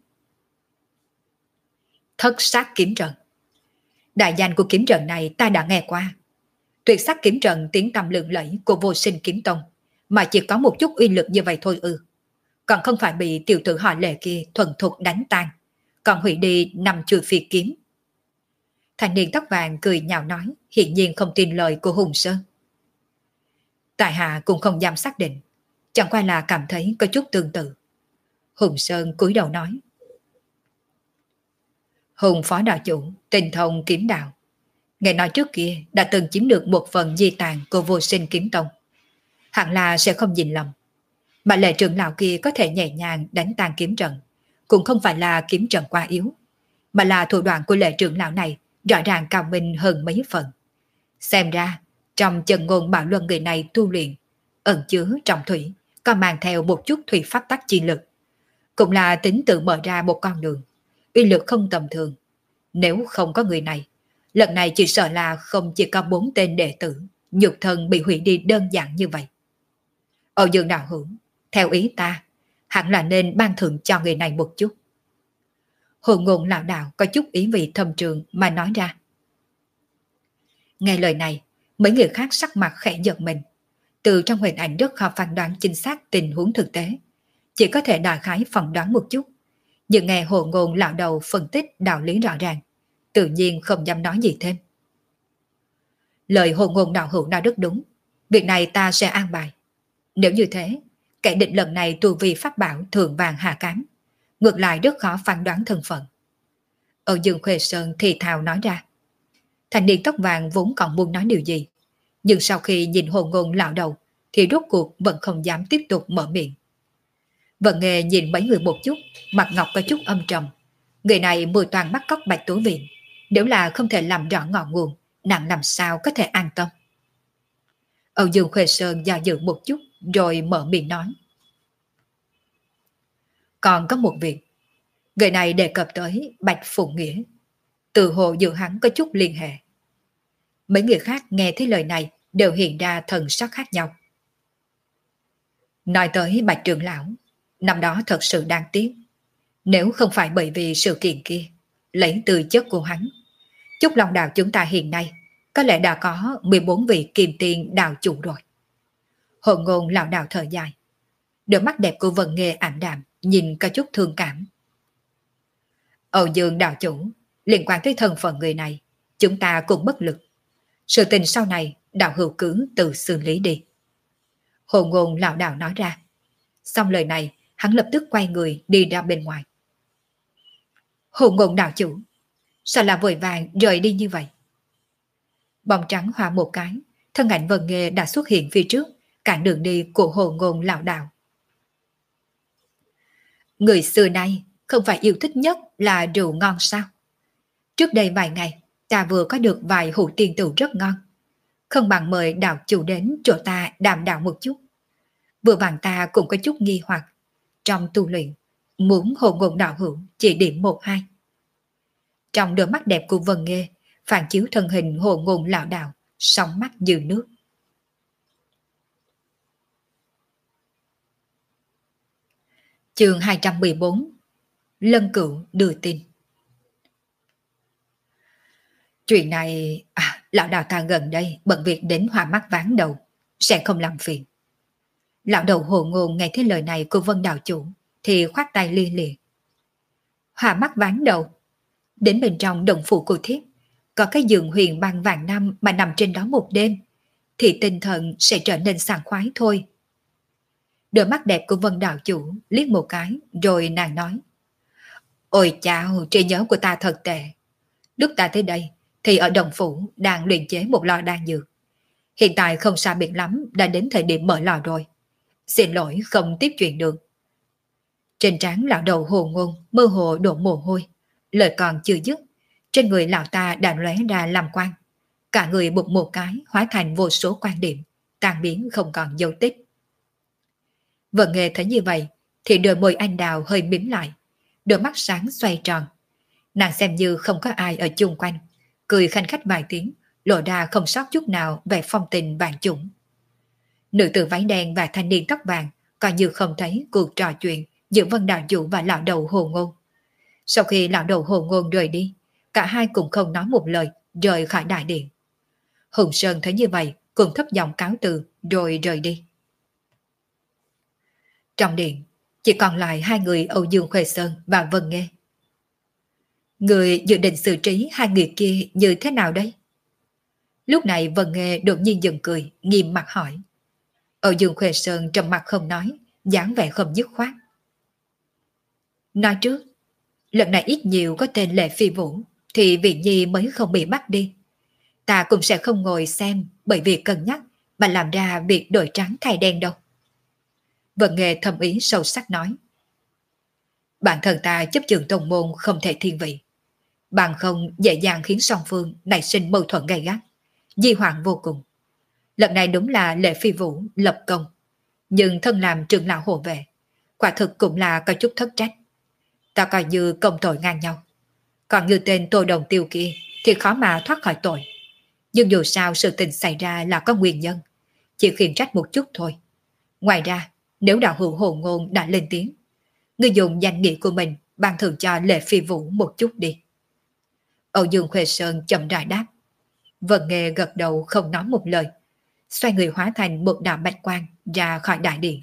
Thất sắc kiếm trận. Đại danh của kiếm trận này ta đã nghe qua. Tuyệt sắc kiếm trận tiếng tăm lừng lẫy của Vô Sinh kiếm tông, mà chỉ có một chút uy lực như vậy thôi ư? Còn không phải bị tiểu tử họ Lệ kia thuần thục đánh tan, còn hủy đi nằm chuôi phi kiếm. Thanh niên tóc vàng cười nhạo nói, hiển nhiên không tin lời của Hùng Sơn. Tại hạ cũng không dám xác định, chẳng qua là cảm thấy có chút tương tự. Hùng Sơn cúi đầu nói. Hùng phó đạo chủ, tinh thông kiếm đạo. Nghe nói trước kia đã từng chiếm được một phần di tàn của Vô Sinh kiếm tông. Hẳn là sẽ không nhìn lầm. Mà Lệ trưởng lão kia có thể nhẹ nhàng đánh tan kiếm trận, cũng không phải là kiếm trận quá yếu, mà là thủ đoạn của Lệ trưởng lão này rõ ràng cao minh hơn mấy phần. Xem ra, trong chân ngôn bảo luân người này tu luyện, ẩn chứa trong thủy, còn mang theo một chút thủy pháp tắc chi lực. Cũng là tính tự mở ra một con đường, uy lực không tầm thường. Nếu không có người này, lần này chỉ sợ là không chỉ có bốn tên đệ tử, nhục thân bị hủy đi đơn giản như vậy. Âu Dương đạo hữu, theo ý ta, hẳn là nên ban thưởng cho người này một chút. Hồ ngôn lão đạo có chút ý vị thầm trường mà nói ra. Nghe lời này, mấy người khác sắc mặt khẽ giật mình. Từ trong hình ảnh rất khó phán đoán chính xác tình huống thực tế, chỉ có thể đại khái phỏng đoán một chút. Nhưng nghe hồ ngôn lão đầu phân tích đạo lý rõ ràng, tự nhiên không dám nói gì thêm. Lời hồ ngôn đạo hữu nói rất đúng, việc này ta sẽ an bài. Nếu như thế, kẻ địch lần này tu vi pháp bảo thường vàng hạ cám, ngược lại rất khó phán đoán thân phận. Âu Dương Khuê Sơn thì thào nói ra. Thanh niên tóc vàng vốn còn muốn nói điều gì, nhưng sau khi nhìn hồ ngôn lão đầu thì rốt cuộc vẫn không dám tiếp tục mở miệng. Vân Nghê nhìn mấy người một chút, mặt ngọc có chút âm trầm. Người này mười toàn bắt cóc Bạch Tố Viện, nếu là không thể làm rõ ngọn nguồn, nàng làm sao có thể an tâm. Âu Dương Khuê Sơn do dự một chút rồi mở miệng nói. Còn có một việc, người này đề cập tới Bạch Phụng Nghĩa, từ hồ giữa hắn có chút liên hệ. Mấy người khác nghe thấy lời này đều hiện ra thần sắc khác nhau. Nói tới Bạch trưởng lão, năm đó thật sự đáng tiếc. Nếu không phải bởi vì sự kiện kia, lấy từ chất của hắn, Trúc Long Đạo chúng ta hiện nay có lẽ đã có mười bốn vị kim tiền đạo chủ rồi. Hồ Ngôn lão đạo thở dài. Đôi mắt đẹp của Vân Nghê ảm đạm, nhìn có chút thương cảm. Âu Dương đạo chủ, liên quan tới thân phận người này, chúng ta cũng bất lực. Sự tình sau này, đạo hữu cứ tự xử lý đi. Hồ Ngôn lão đạo nói ra. Xong lời này, hắn lập tức quay người đi ra bên ngoài. Hồ Ngôn đạo chủ, sao là vội vàng rời đi như vậy? Bóng trắng hòa một cái, thân ảnh Vân Nghê đã xuất hiện phía trước, cản đường đi của Hồ Ngôn lão đạo. Người xưa nay không phải yêu thích nhất là rượu ngon sao? Trước đây vài ngày, ta vừa có được vài hũ tiền tửu rất ngon. Không bằng mời đạo chủ đến chỗ ta đàm đạo một chút. Vừa vặn ta cũng có chút nghi hoặc. Trong tu luyện, muốn Hồ Ngôn đạo hữu chỉ điểm một hai. Trong đôi mắt đẹp của Vân Nghê, phản chiếu thân hình Hồ Ngôn lão đạo, sóng mắt như nước. Chương hai trăm mười bốn. Lân Cửu đưa tin. Chuyện này, à, lão đạo ta gần đây bận việc đến hoa mắt ván đầu, sẽ không làm phiền. Lão đầu Hồ Ngôn nghe thấy lời này của Vân đạo chủ thì khoát tay lia lịa. Hoa mắt ván đầu, đến bên trong động phủ của thiếp có cái giường huyền băng vàng năm mà nằm trên đó một đêm thì tinh thần sẽ trở nên sảng khoái thôi. Đôi mắt đẹp của Vân đạo chủ liếc một cái rồi nàng nói. Ôi chao, trí nhớ của ta thật tệ. Lúc ta tới đây thì ở đồng phủ đang luyện chế một lò đan dược. Hiện tại không xa biệt lắm đã đến thời điểm mở lò rồi. Xin lỗi không tiếp chuyện được. Trên trán lão đầu Hồ Ngôn mơ hồ đổ mồ hôi. Lời còn chưa dứt, trên người lão ta đã lóe ra làm quang. Cả người bụt một cái hóa thành vô số quan điểm, tan biến không còn dấu tích. Vân Nghê thấy như vậy thì đôi môi anh đào hơi mím lại, đôi mắt sáng xoay tròn. Nàng xem như không có ai ở chung quanh, cười khanh khách vài tiếng, lộ ra không sót chút nào về phong tình vạn chủng. Nữ tử váy đen và thanh niên tóc vàng coi như không thấy cuộc trò chuyện giữa Vân đạo chủ và lão đầu Hồ Ngôn. Sau khi lão đầu Hồ Ngôn rời đi, cả hai cùng không nói một lời, rời khỏi đại điện. Hùng Sơn thấy như vậy, cùng thấp giọng cáo từ rồi rời đi. Trong điện, chỉ còn lại hai người Âu Dương Khuê Sơn và Vân Nghê. Người dự định xử trí hai người kia như thế nào đây? Lúc này Vân Nghê đột nhiên dừng cười, nghiêm mặt hỏi. Âu Dương Khuê Sơn trầm mặt không nói, dáng vẻ không dứt khoát. Nói trước, lần này ít nhiều có tên Lệ Phi Vũ, thì Viện Nhi mới không bị bắt đi. Ta cũng sẽ không ngồi xem bởi vì cân nhắc mà làm ra việc đổi trắng thay đen đâu. Vân Nghê thầm ý sâu sắc nói. Bản thân ta chấp trường tông môn không thể thiên vị. Bằng không dễ dàng khiến song phương nảy sinh mâu thuẫn gay gắt, di hoạn vô cùng. Lần này đúng là Lệ Phi Vũ lập công, nhưng thân làm trưởng lão hộ vệ, quả thực cũng là có chút thất trách. Ta coi như công tội ngang nhau. Còn như tên Tô Đồng Tiêu kia thì khó mà thoát khỏi tội. Nhưng dù sao sự tình xảy ra là có nguyên nhân, chỉ khiển trách một chút thôi. Ngoài ra, nếu đạo hữu Hồ Ngôn đã lên tiếng, ngươi dùng danh nghĩa của mình ban thưởng cho Lệ Phi Vũ một chút đi. Âu Dương Khuê Sơn chậm rãi đáp. Vân Nghê gật đầu không nói một lời, xoay người hóa thành một đạo bạch quang ra khỏi đại điện.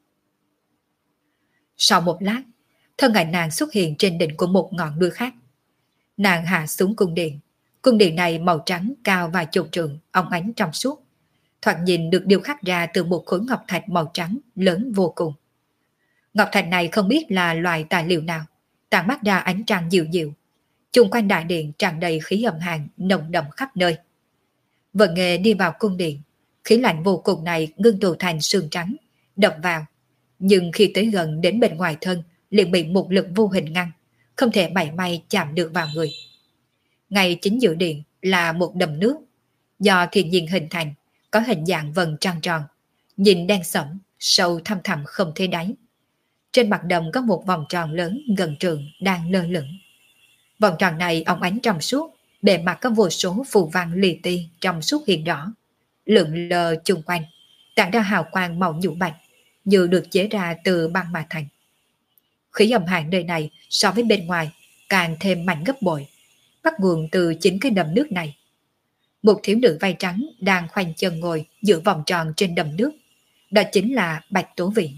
Sau một lát, thân ảnh nàng xuất hiện trên đỉnh của một ngọn núi khác. Nàng hạ xuống cung điện. Cung điện này màu trắng cao vài chục trượng, óng ánh trong suốt. Thoạt nhìn được điêu khắc ra từ một khối ngọc thạch màu trắng lớn vô cùng. Ngọc thạch này không biết là loại tài liệu nào, tản mát ra ánh trăng dịu dịu. Chung quanh đại điện tràn đầy khí âm hàn nồng đậm khắp nơi. Vân Nghê đi vào cung điện, khí lạnh vô cùng này ngưng tụ thành sương trắng, đập vào. Nhưng khi tới gần đến bên ngoài thân, liền bị một lực vô hình ngăn, không thể mảy may chạm được vào người. Ngay chính giữa điện là một đầm nước, do thiên nhiên hình thành, có hình dạng vầng trăng tròn, nhìn đen sẫm, sâu thăm thẳm không thấy đáy. Trên mặt đầm có một vòng tròn lớn gần trường đang lơ lửng. Vòng tròn này óng ánh trong suốt, bề mặt có vô số phù văn li ti trong suốt hiện rõ, lượn lờ chung quanh, tản ra hào quang màu nhũ bạch, như được chế ra từ băng mà thành. Khí âm hàn nơi này so với bên ngoài càng thêm mạnh gấp bội, bắt nguồn từ chính cái đầm nước này. Một thiếu nữ vai trắng đang khoanh chân ngồi giữa vòng tròn trên đầm nước, đó chính là Bạch Tố Viện.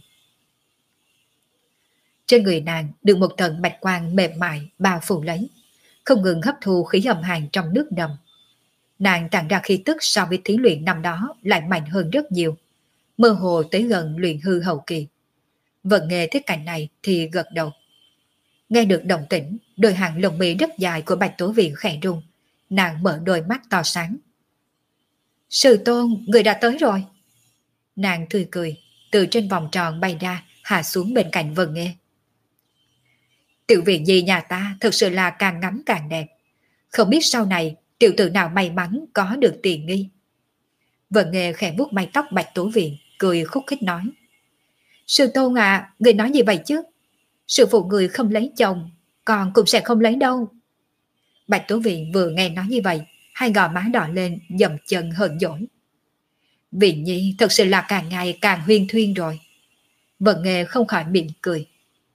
Trên người nàng được một tầng bạch quang mềm mại bao phủ lấy, không ngừng hấp thu khí âm hàn trong nước đầm. Nàng tản ra khí tức so với thí luyện năm đó lại mạnh hơn rất nhiều, mơ hồ tới gần luyện hư hậu kỳ. Vẫn nghe thấy cảnh này thì gật đầu. Nghe được động tĩnh, đôi hàng lông mi rất dài của Bạch Tố Viện khẽ rung, nàng mở đôi mắt to sáng. Sư tôn, người đã tới rồi. Nàng tươi cười, từ trên vòng tròn bay ra, hạ xuống bên cạnh Vân Nghê. Tiểu viện nhi nhà ta thực sự là càng ngắm càng đẹp. Không biết sau này tiểu tử nào may mắn có được tiền nghi. Vân Nghê khẽ vuốt mái tóc Bạch Tố Viện, cười khúc khích nói. Sư tôn à, người nói gì vậy chứ? Sư phụ người không lấy chồng, còn cũng sẽ không lấy đâu. Bạch Tố Viện vừa nghe nói như vậy, hai gò má đỏ lên, dầm chân hờn dỗi. Viện nhi thật sự là càng ngày càng huyên thuyên rồi. Vân Nghê không khỏi mỉm cười.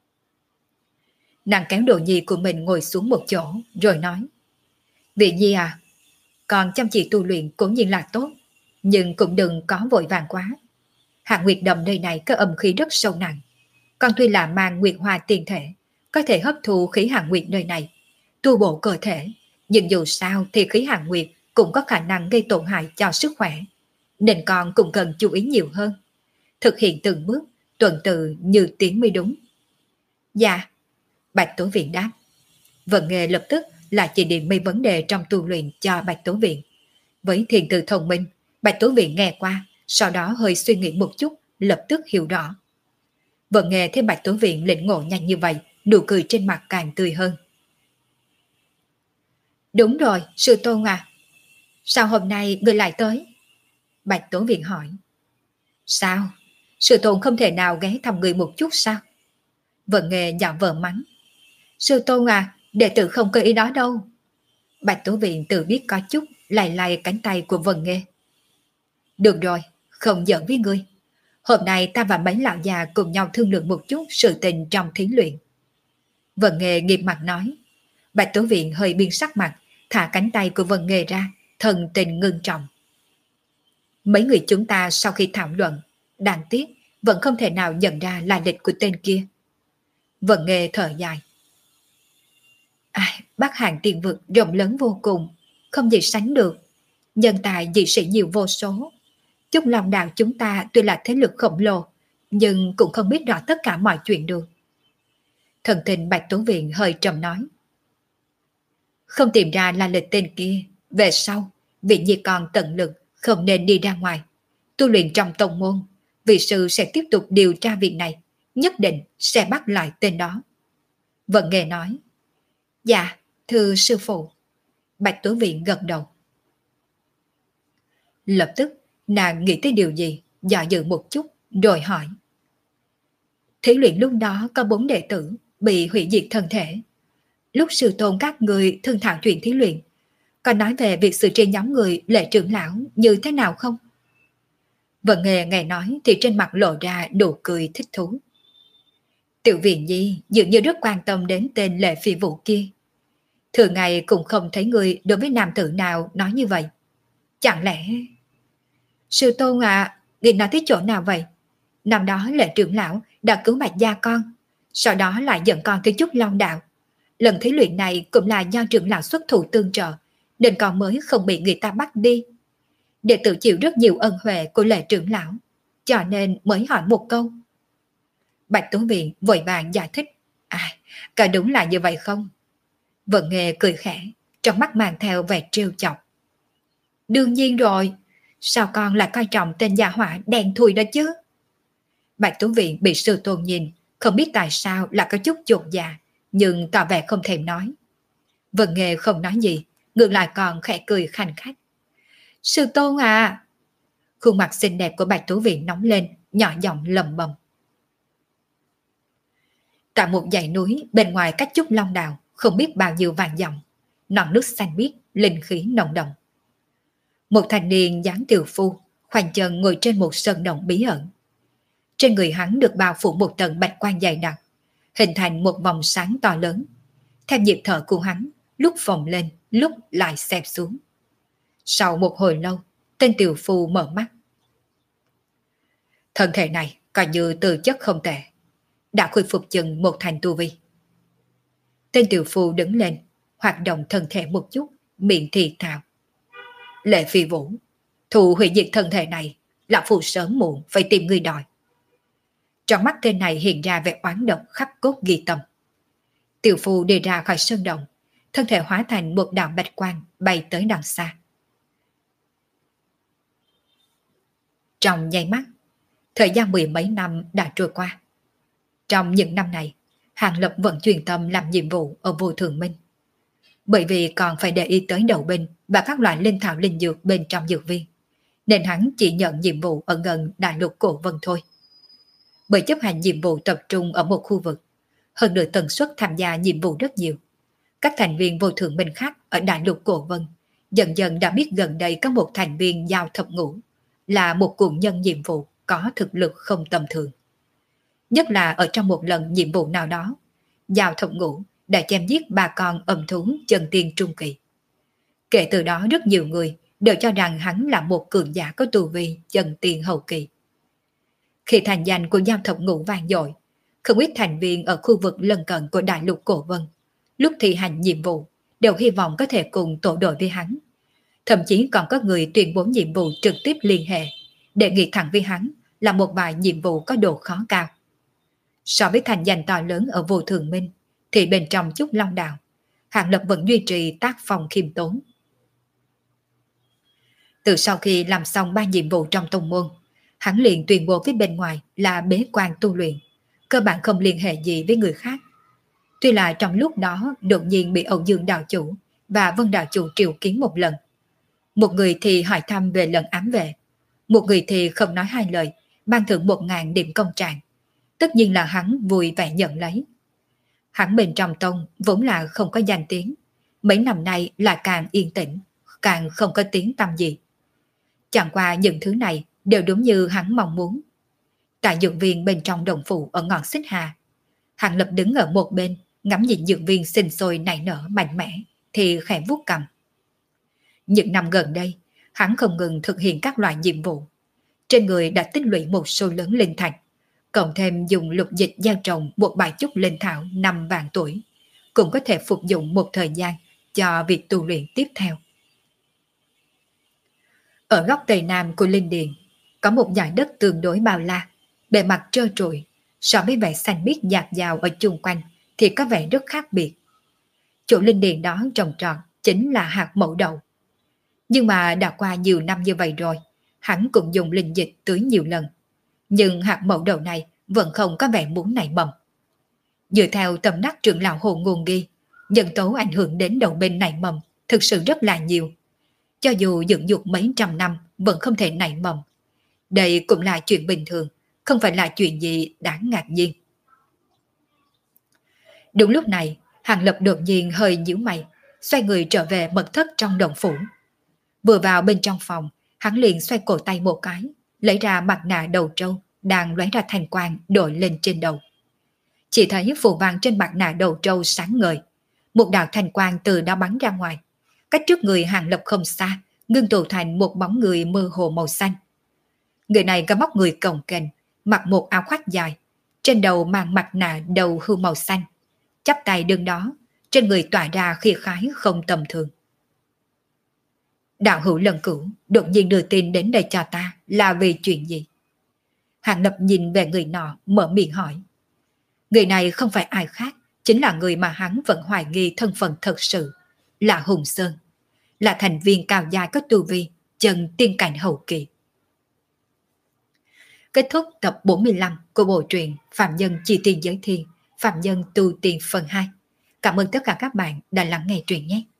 Nàng kéo đồ nhi của mình ngồi xuống một chỗ, rồi nói. Viện nhi à, còn chăm chỉ tu luyện cũng nhiên là tốt, nhưng cũng đừng có vội vàng quá. Hạ Nguyệt Đầm nơi này có âm khí rất sâu nặng. Con tuy là mang Nguyệt Hoa tiền thể, có thể hấp thu khí Hạ Nguyệt nơi này, tu bổ cơ thể, nhưng dù sao thì khí Hạ Nguyệt cũng có khả năng gây tổn hại cho sức khỏe, nên con cũng cần chú ý nhiều hơn. Thực hiện từng bước, tuần tự như tiếng mới đúng. Dạ, Bạch Tố Viện đáp. Vân Nghê lập tức là chỉ điểm mấy vấn đề trong tu luyện cho Bạch Tố Viện. Với thiền từ thông minh, Bạch Tố Viện nghe qua, sau đó hơi suy nghĩ một chút, lập tức hiểu rõ. Vân Nghê thấy Bạch Tố Viện lĩnh ngộ nhanh như vậy, nụ cười trên mặt càng tươi hơn. Đúng rồi, sư tôn à. Sao hôm nay người lại tới? Bạch Tố Viện hỏi. Sao? Sư tôn không thể nào ghé thăm người một chút sao? Vân Nghê dạo vờ mắng. Sư tôn à, đệ tử không có ý đó đâu. Bạch Tố Viện tự biết có chút, lay lay cánh tay của Vân Nghê. Được rồi, không giỡn với ngươi. Hôm nay ta và mấy lão già cùng nhau thương lượng một chút sự tình trong thí luyện. Vân Nghê nghiêm mặt nói. Bạch Tố Viện hơi biên sắc mặt, thả cánh tay của Vân Nghê ra, thần tình ngưng trọng. Mấy người chúng ta sau khi thảo luận, đáng tiếc vẫn không thể nào nhận ra lai lịch của tên kia. Vân Nghê thở dài. Ai, Bắc Hàn tiền vực rộng lớn vô cùng, không gì sánh được. Nhân tài dị sĩ nhiều vô số. Chúc Long đạo chúng ta tuy là thế lực khổng lồ, nhưng cũng không biết rõ tất cả mọi chuyện được. Thần tình Bạch Tố Viện hơi trầm nói. Không tìm ra là lịch tên kia, về sau, vị nhi còn tận lực, không nên đi ra ngoài. Tu luyện trong tông môn, vị sư sẽ tiếp tục điều tra việc này, nhất định sẽ bắt lại tên đó. Vân Nghê nói. Dạ, thưa sư phụ. Bạch Tố Viện gật đầu. Lập tức, nàng nghĩ tới điều gì, dò dự một chút, rồi hỏi. Thí luyện lúc đó có bốn đệ tử bị hủy diệt thân thể. Lúc sư tôn các người thương thảo chuyện thí luyện, có nói về việc xử trí nhóm người Lệ trưởng lão như thế nào không? Vân Nghê nghe nói thì trên mặt lộ ra nụ cười thích thú. Tiểu Viện nhi dường như rất quan tâm đến tên Lệ Phi Vũ kia. Thường ngày cũng không thấy người đối với nam tử nào nói như vậy. Chẳng lẽ... Sư tôn à, người nói tới chỗ nào vậy? Năm đó Lệ trưởng lão đã cứu Bạch gia con, sau đó lại dẫn con tới Trúc Long đạo. Lần thí luyện này cũng là do trưởng lão xuất thủ tương trợ, nên con mới không bị người ta bắt đi. Đệ tử chịu rất nhiều ân huệ của Lệ trưởng lão, cho nên mới hỏi một câu. Bạch Tố Viện vội vàng giải thích. À, có đúng là như vậy không? Vân Nghê cười khẽ, trong mắt mang theo vẻ trêu chọc. Đương nhiên rồi, sao con lại coi trọng tên gia hỏa đen thui đó chứ? Bạch Tú Viện bị sư tôn nhìn, không biết tại sao là có chút chột dạ, nhưng tỏ vẻ không thèm nói. Vân Nghê không nói gì, ngược lại còn khẽ cười khanh khách. Sư tôn à! Khuôn mặt xinh đẹp của Bạch Tú Viện nóng lên, nhỏ giọng lầm bầm. Cả một dãy núi bên ngoài cách Trúc Long Đào không biết bao nhiêu vàng dặm, non nước xanh biếc, linh khí nồng đậm. Một thanh niên dáng tiều phu, khoanh chân ngồi trên một sơn động bí ẩn. Trên người hắn được bao phủ một tầng bạch quang dày đặc, hình thành một vòng sáng to lớn. Theo nhịp thở của hắn, lúc phồng lên, lúc lại xẹp xuống. Sau một hồi lâu, tên tiều phu mở mắt. Thân thể này coi như tư chất không tệ, đã khôi phục chừng một thành tu vi. Tên tiều phu đứng lên, hoạt động thân thể một chút, miệng thì thào. Lệ Phi Vũ, thù hủy diệt thân thể này, lão phu sớm muộn phải tìm người đòi. Trong mắt tên này hiện ra vẻ oán độc khắc cốt ghi tâm. Tiểu phu đi ra khỏi sơn động, thân thể hóa thành một đạo bạch quang bay tới đằng xa. Trong nháy mắt, thời gian mười mấy năm đã trôi qua. Trong những năm này, Hàng Lập vẫn chuyên tâm làm nhiệm vụ ở Vô Thường Minh. Bởi vì còn phải để ý tới đầu binh và các loại linh thảo linh dược bên trong dược viên, nên hắn chỉ nhận nhiệm vụ ở gần đại lục Cổ Vân thôi. Bởi chấp hành nhiệm vụ tập trung ở một khu vực, hơn nữa tần suất tham gia nhiệm vụ rất nhiều, các thành viên Vô Thường Minh khác ở đại lục Cổ Vân dần dần đã biết gần đây có một thành viên Giao Thập Ngũ là một cuồng nhân nhiệm vụ có thực lực không tầm thường. Nhất là ở trong một lần nhiệm vụ nào đó, Giao Thập Ngũ đã chém giết ba con âm thú chân tiên trung kỳ. Kể từ đó rất nhiều người đều cho rằng hắn là một cường giả có tu vi chân tiên hậu kỳ. Khi thành danh của Giao Thập Ngũ vang dội, không ít thành viên ở khu vực lân cận của đại lục Cổ Vân lúc thi hành nhiệm vụ đều hy vọng có thể cùng tổ đội với hắn. Thậm chí còn có người tuyên bố nhiệm vụ trực tiếp liên hệ, đề nghị thẳng với hắn là một vài nhiệm vụ có độ khó cao. So với thành danh to lớn ở Vô Thường Minh, thì bên trong Trúc Long Đào, Hàng Lập vẫn duy trì tác phong khiêm tốn. Từ sau khi làm xong ba nhiệm vụ trong tông môn, hắn liền tuyên bố với bên ngoài là bế quan tu luyện, cơ bản không liên hệ gì với người khác. Tuy là trong lúc đó đột nhiên bị Âu Dương đạo chủ và Vân đạo chủ triệu kiến một lần. Một người thì hỏi thăm về lần ám vệ, một người thì không nói hai lời, ban thưởng một ngàn điểm công trạng. Tất nhiên là hắn vui vẻ nhận lấy. Hắn bên trong tông vốn là không có danh tiếng, mấy năm nay là càng yên tĩnh, càng không có tiếng tăm gì. Chẳng qua những thứ này đều đúng như hắn mong muốn. Tại dược viên bên trong đồng phủ ở ngọn Xích Hà, Hàng Lập đứng ở một bên, ngắm nhìn dược viên sinh sôi nảy nở mạnh mẽ, thì khẽ vuốt cằm. Những năm gần đây, hắn không ngừng thực hiện các loại nhiệm vụ. Trên người đã tích lũy một số lớn linh thạch, cộng thêm dùng lục dịch gieo trồng một bài chúc linh thảo năm vạn tuổi, cũng có thể phục dụng một thời gian cho việc tu luyện tiếp theo. Ở góc tây nam của linh điền, có một dải đất tương đối bao la, bề mặt trơ trụi, so với vẻ xanh biếc dạt dào ở chung quanh thì có vẻ rất khác biệt. Chỗ linh điền đó trồng trọt chính là hạt mẫu đậu. Nhưng mà đã qua nhiều năm như vậy rồi, hắn cũng dùng linh dịch tưới nhiều lần, nhưng hạt mẫu đậu này vẫn không có vẻ muốn nảy mầm. Dựa theo tầm đắc trưởng lão Hồ Ngôn ghi, nhân tố ảnh hưởng đến đậu bên nảy mầm thực sự rất là nhiều. Cho dù dưỡng dục mấy trăm năm vẫn không thể nảy mầm. Đây cũng là chuyện bình thường, không phải là chuyện gì đáng ngạc nhiên. Đúng lúc này, Hàng Lập đột nhiên hơi nhíu mày, xoay người trở về mật thất trong động phủ. Vừa vào bên trong phòng, hắn liền xoay cổ tay một cái, lấy ra mặt nạ đầu trâu đang lóe ra thành quang đội lên trên đầu. Chỉ thấy phù văn trên mặt nạ đầu trâu sáng ngời, một đạo thành quang từ đó bắn ra ngoài. Cách trước người Hàng Lập không xa, ngưng tụ thành một bóng người mơ hồ màu xanh. Người này có móc người cồng kềnh, mặc một áo khoác dài, trên đầu mang mặt nạ đầu hưu màu xanh, chắp tay đứng đó, trên người tỏa ra khí khái không tầm thường. Đạo hữu Lần Cửu đột nhiên đưa tin đến đây cho ta là vì chuyện gì? Hàng Lập nhìn về người nọ, mở miệng hỏi. Người này không phải ai khác, chính là người mà hắn vẫn hoài nghi thân phận thật sự, là Hùng Sơn, là thành viên cao dài có tu vi, chân tiên cảnh hậu kỳ. Kết thúc tập bốn mươi lăm của bộ truyện Phạm Nhân Chi Tiền Giới Thiên, Phạm Nhân Tu Tiên phần hai. Cảm ơn tất cả các bạn đã lắng nghe truyện nhé.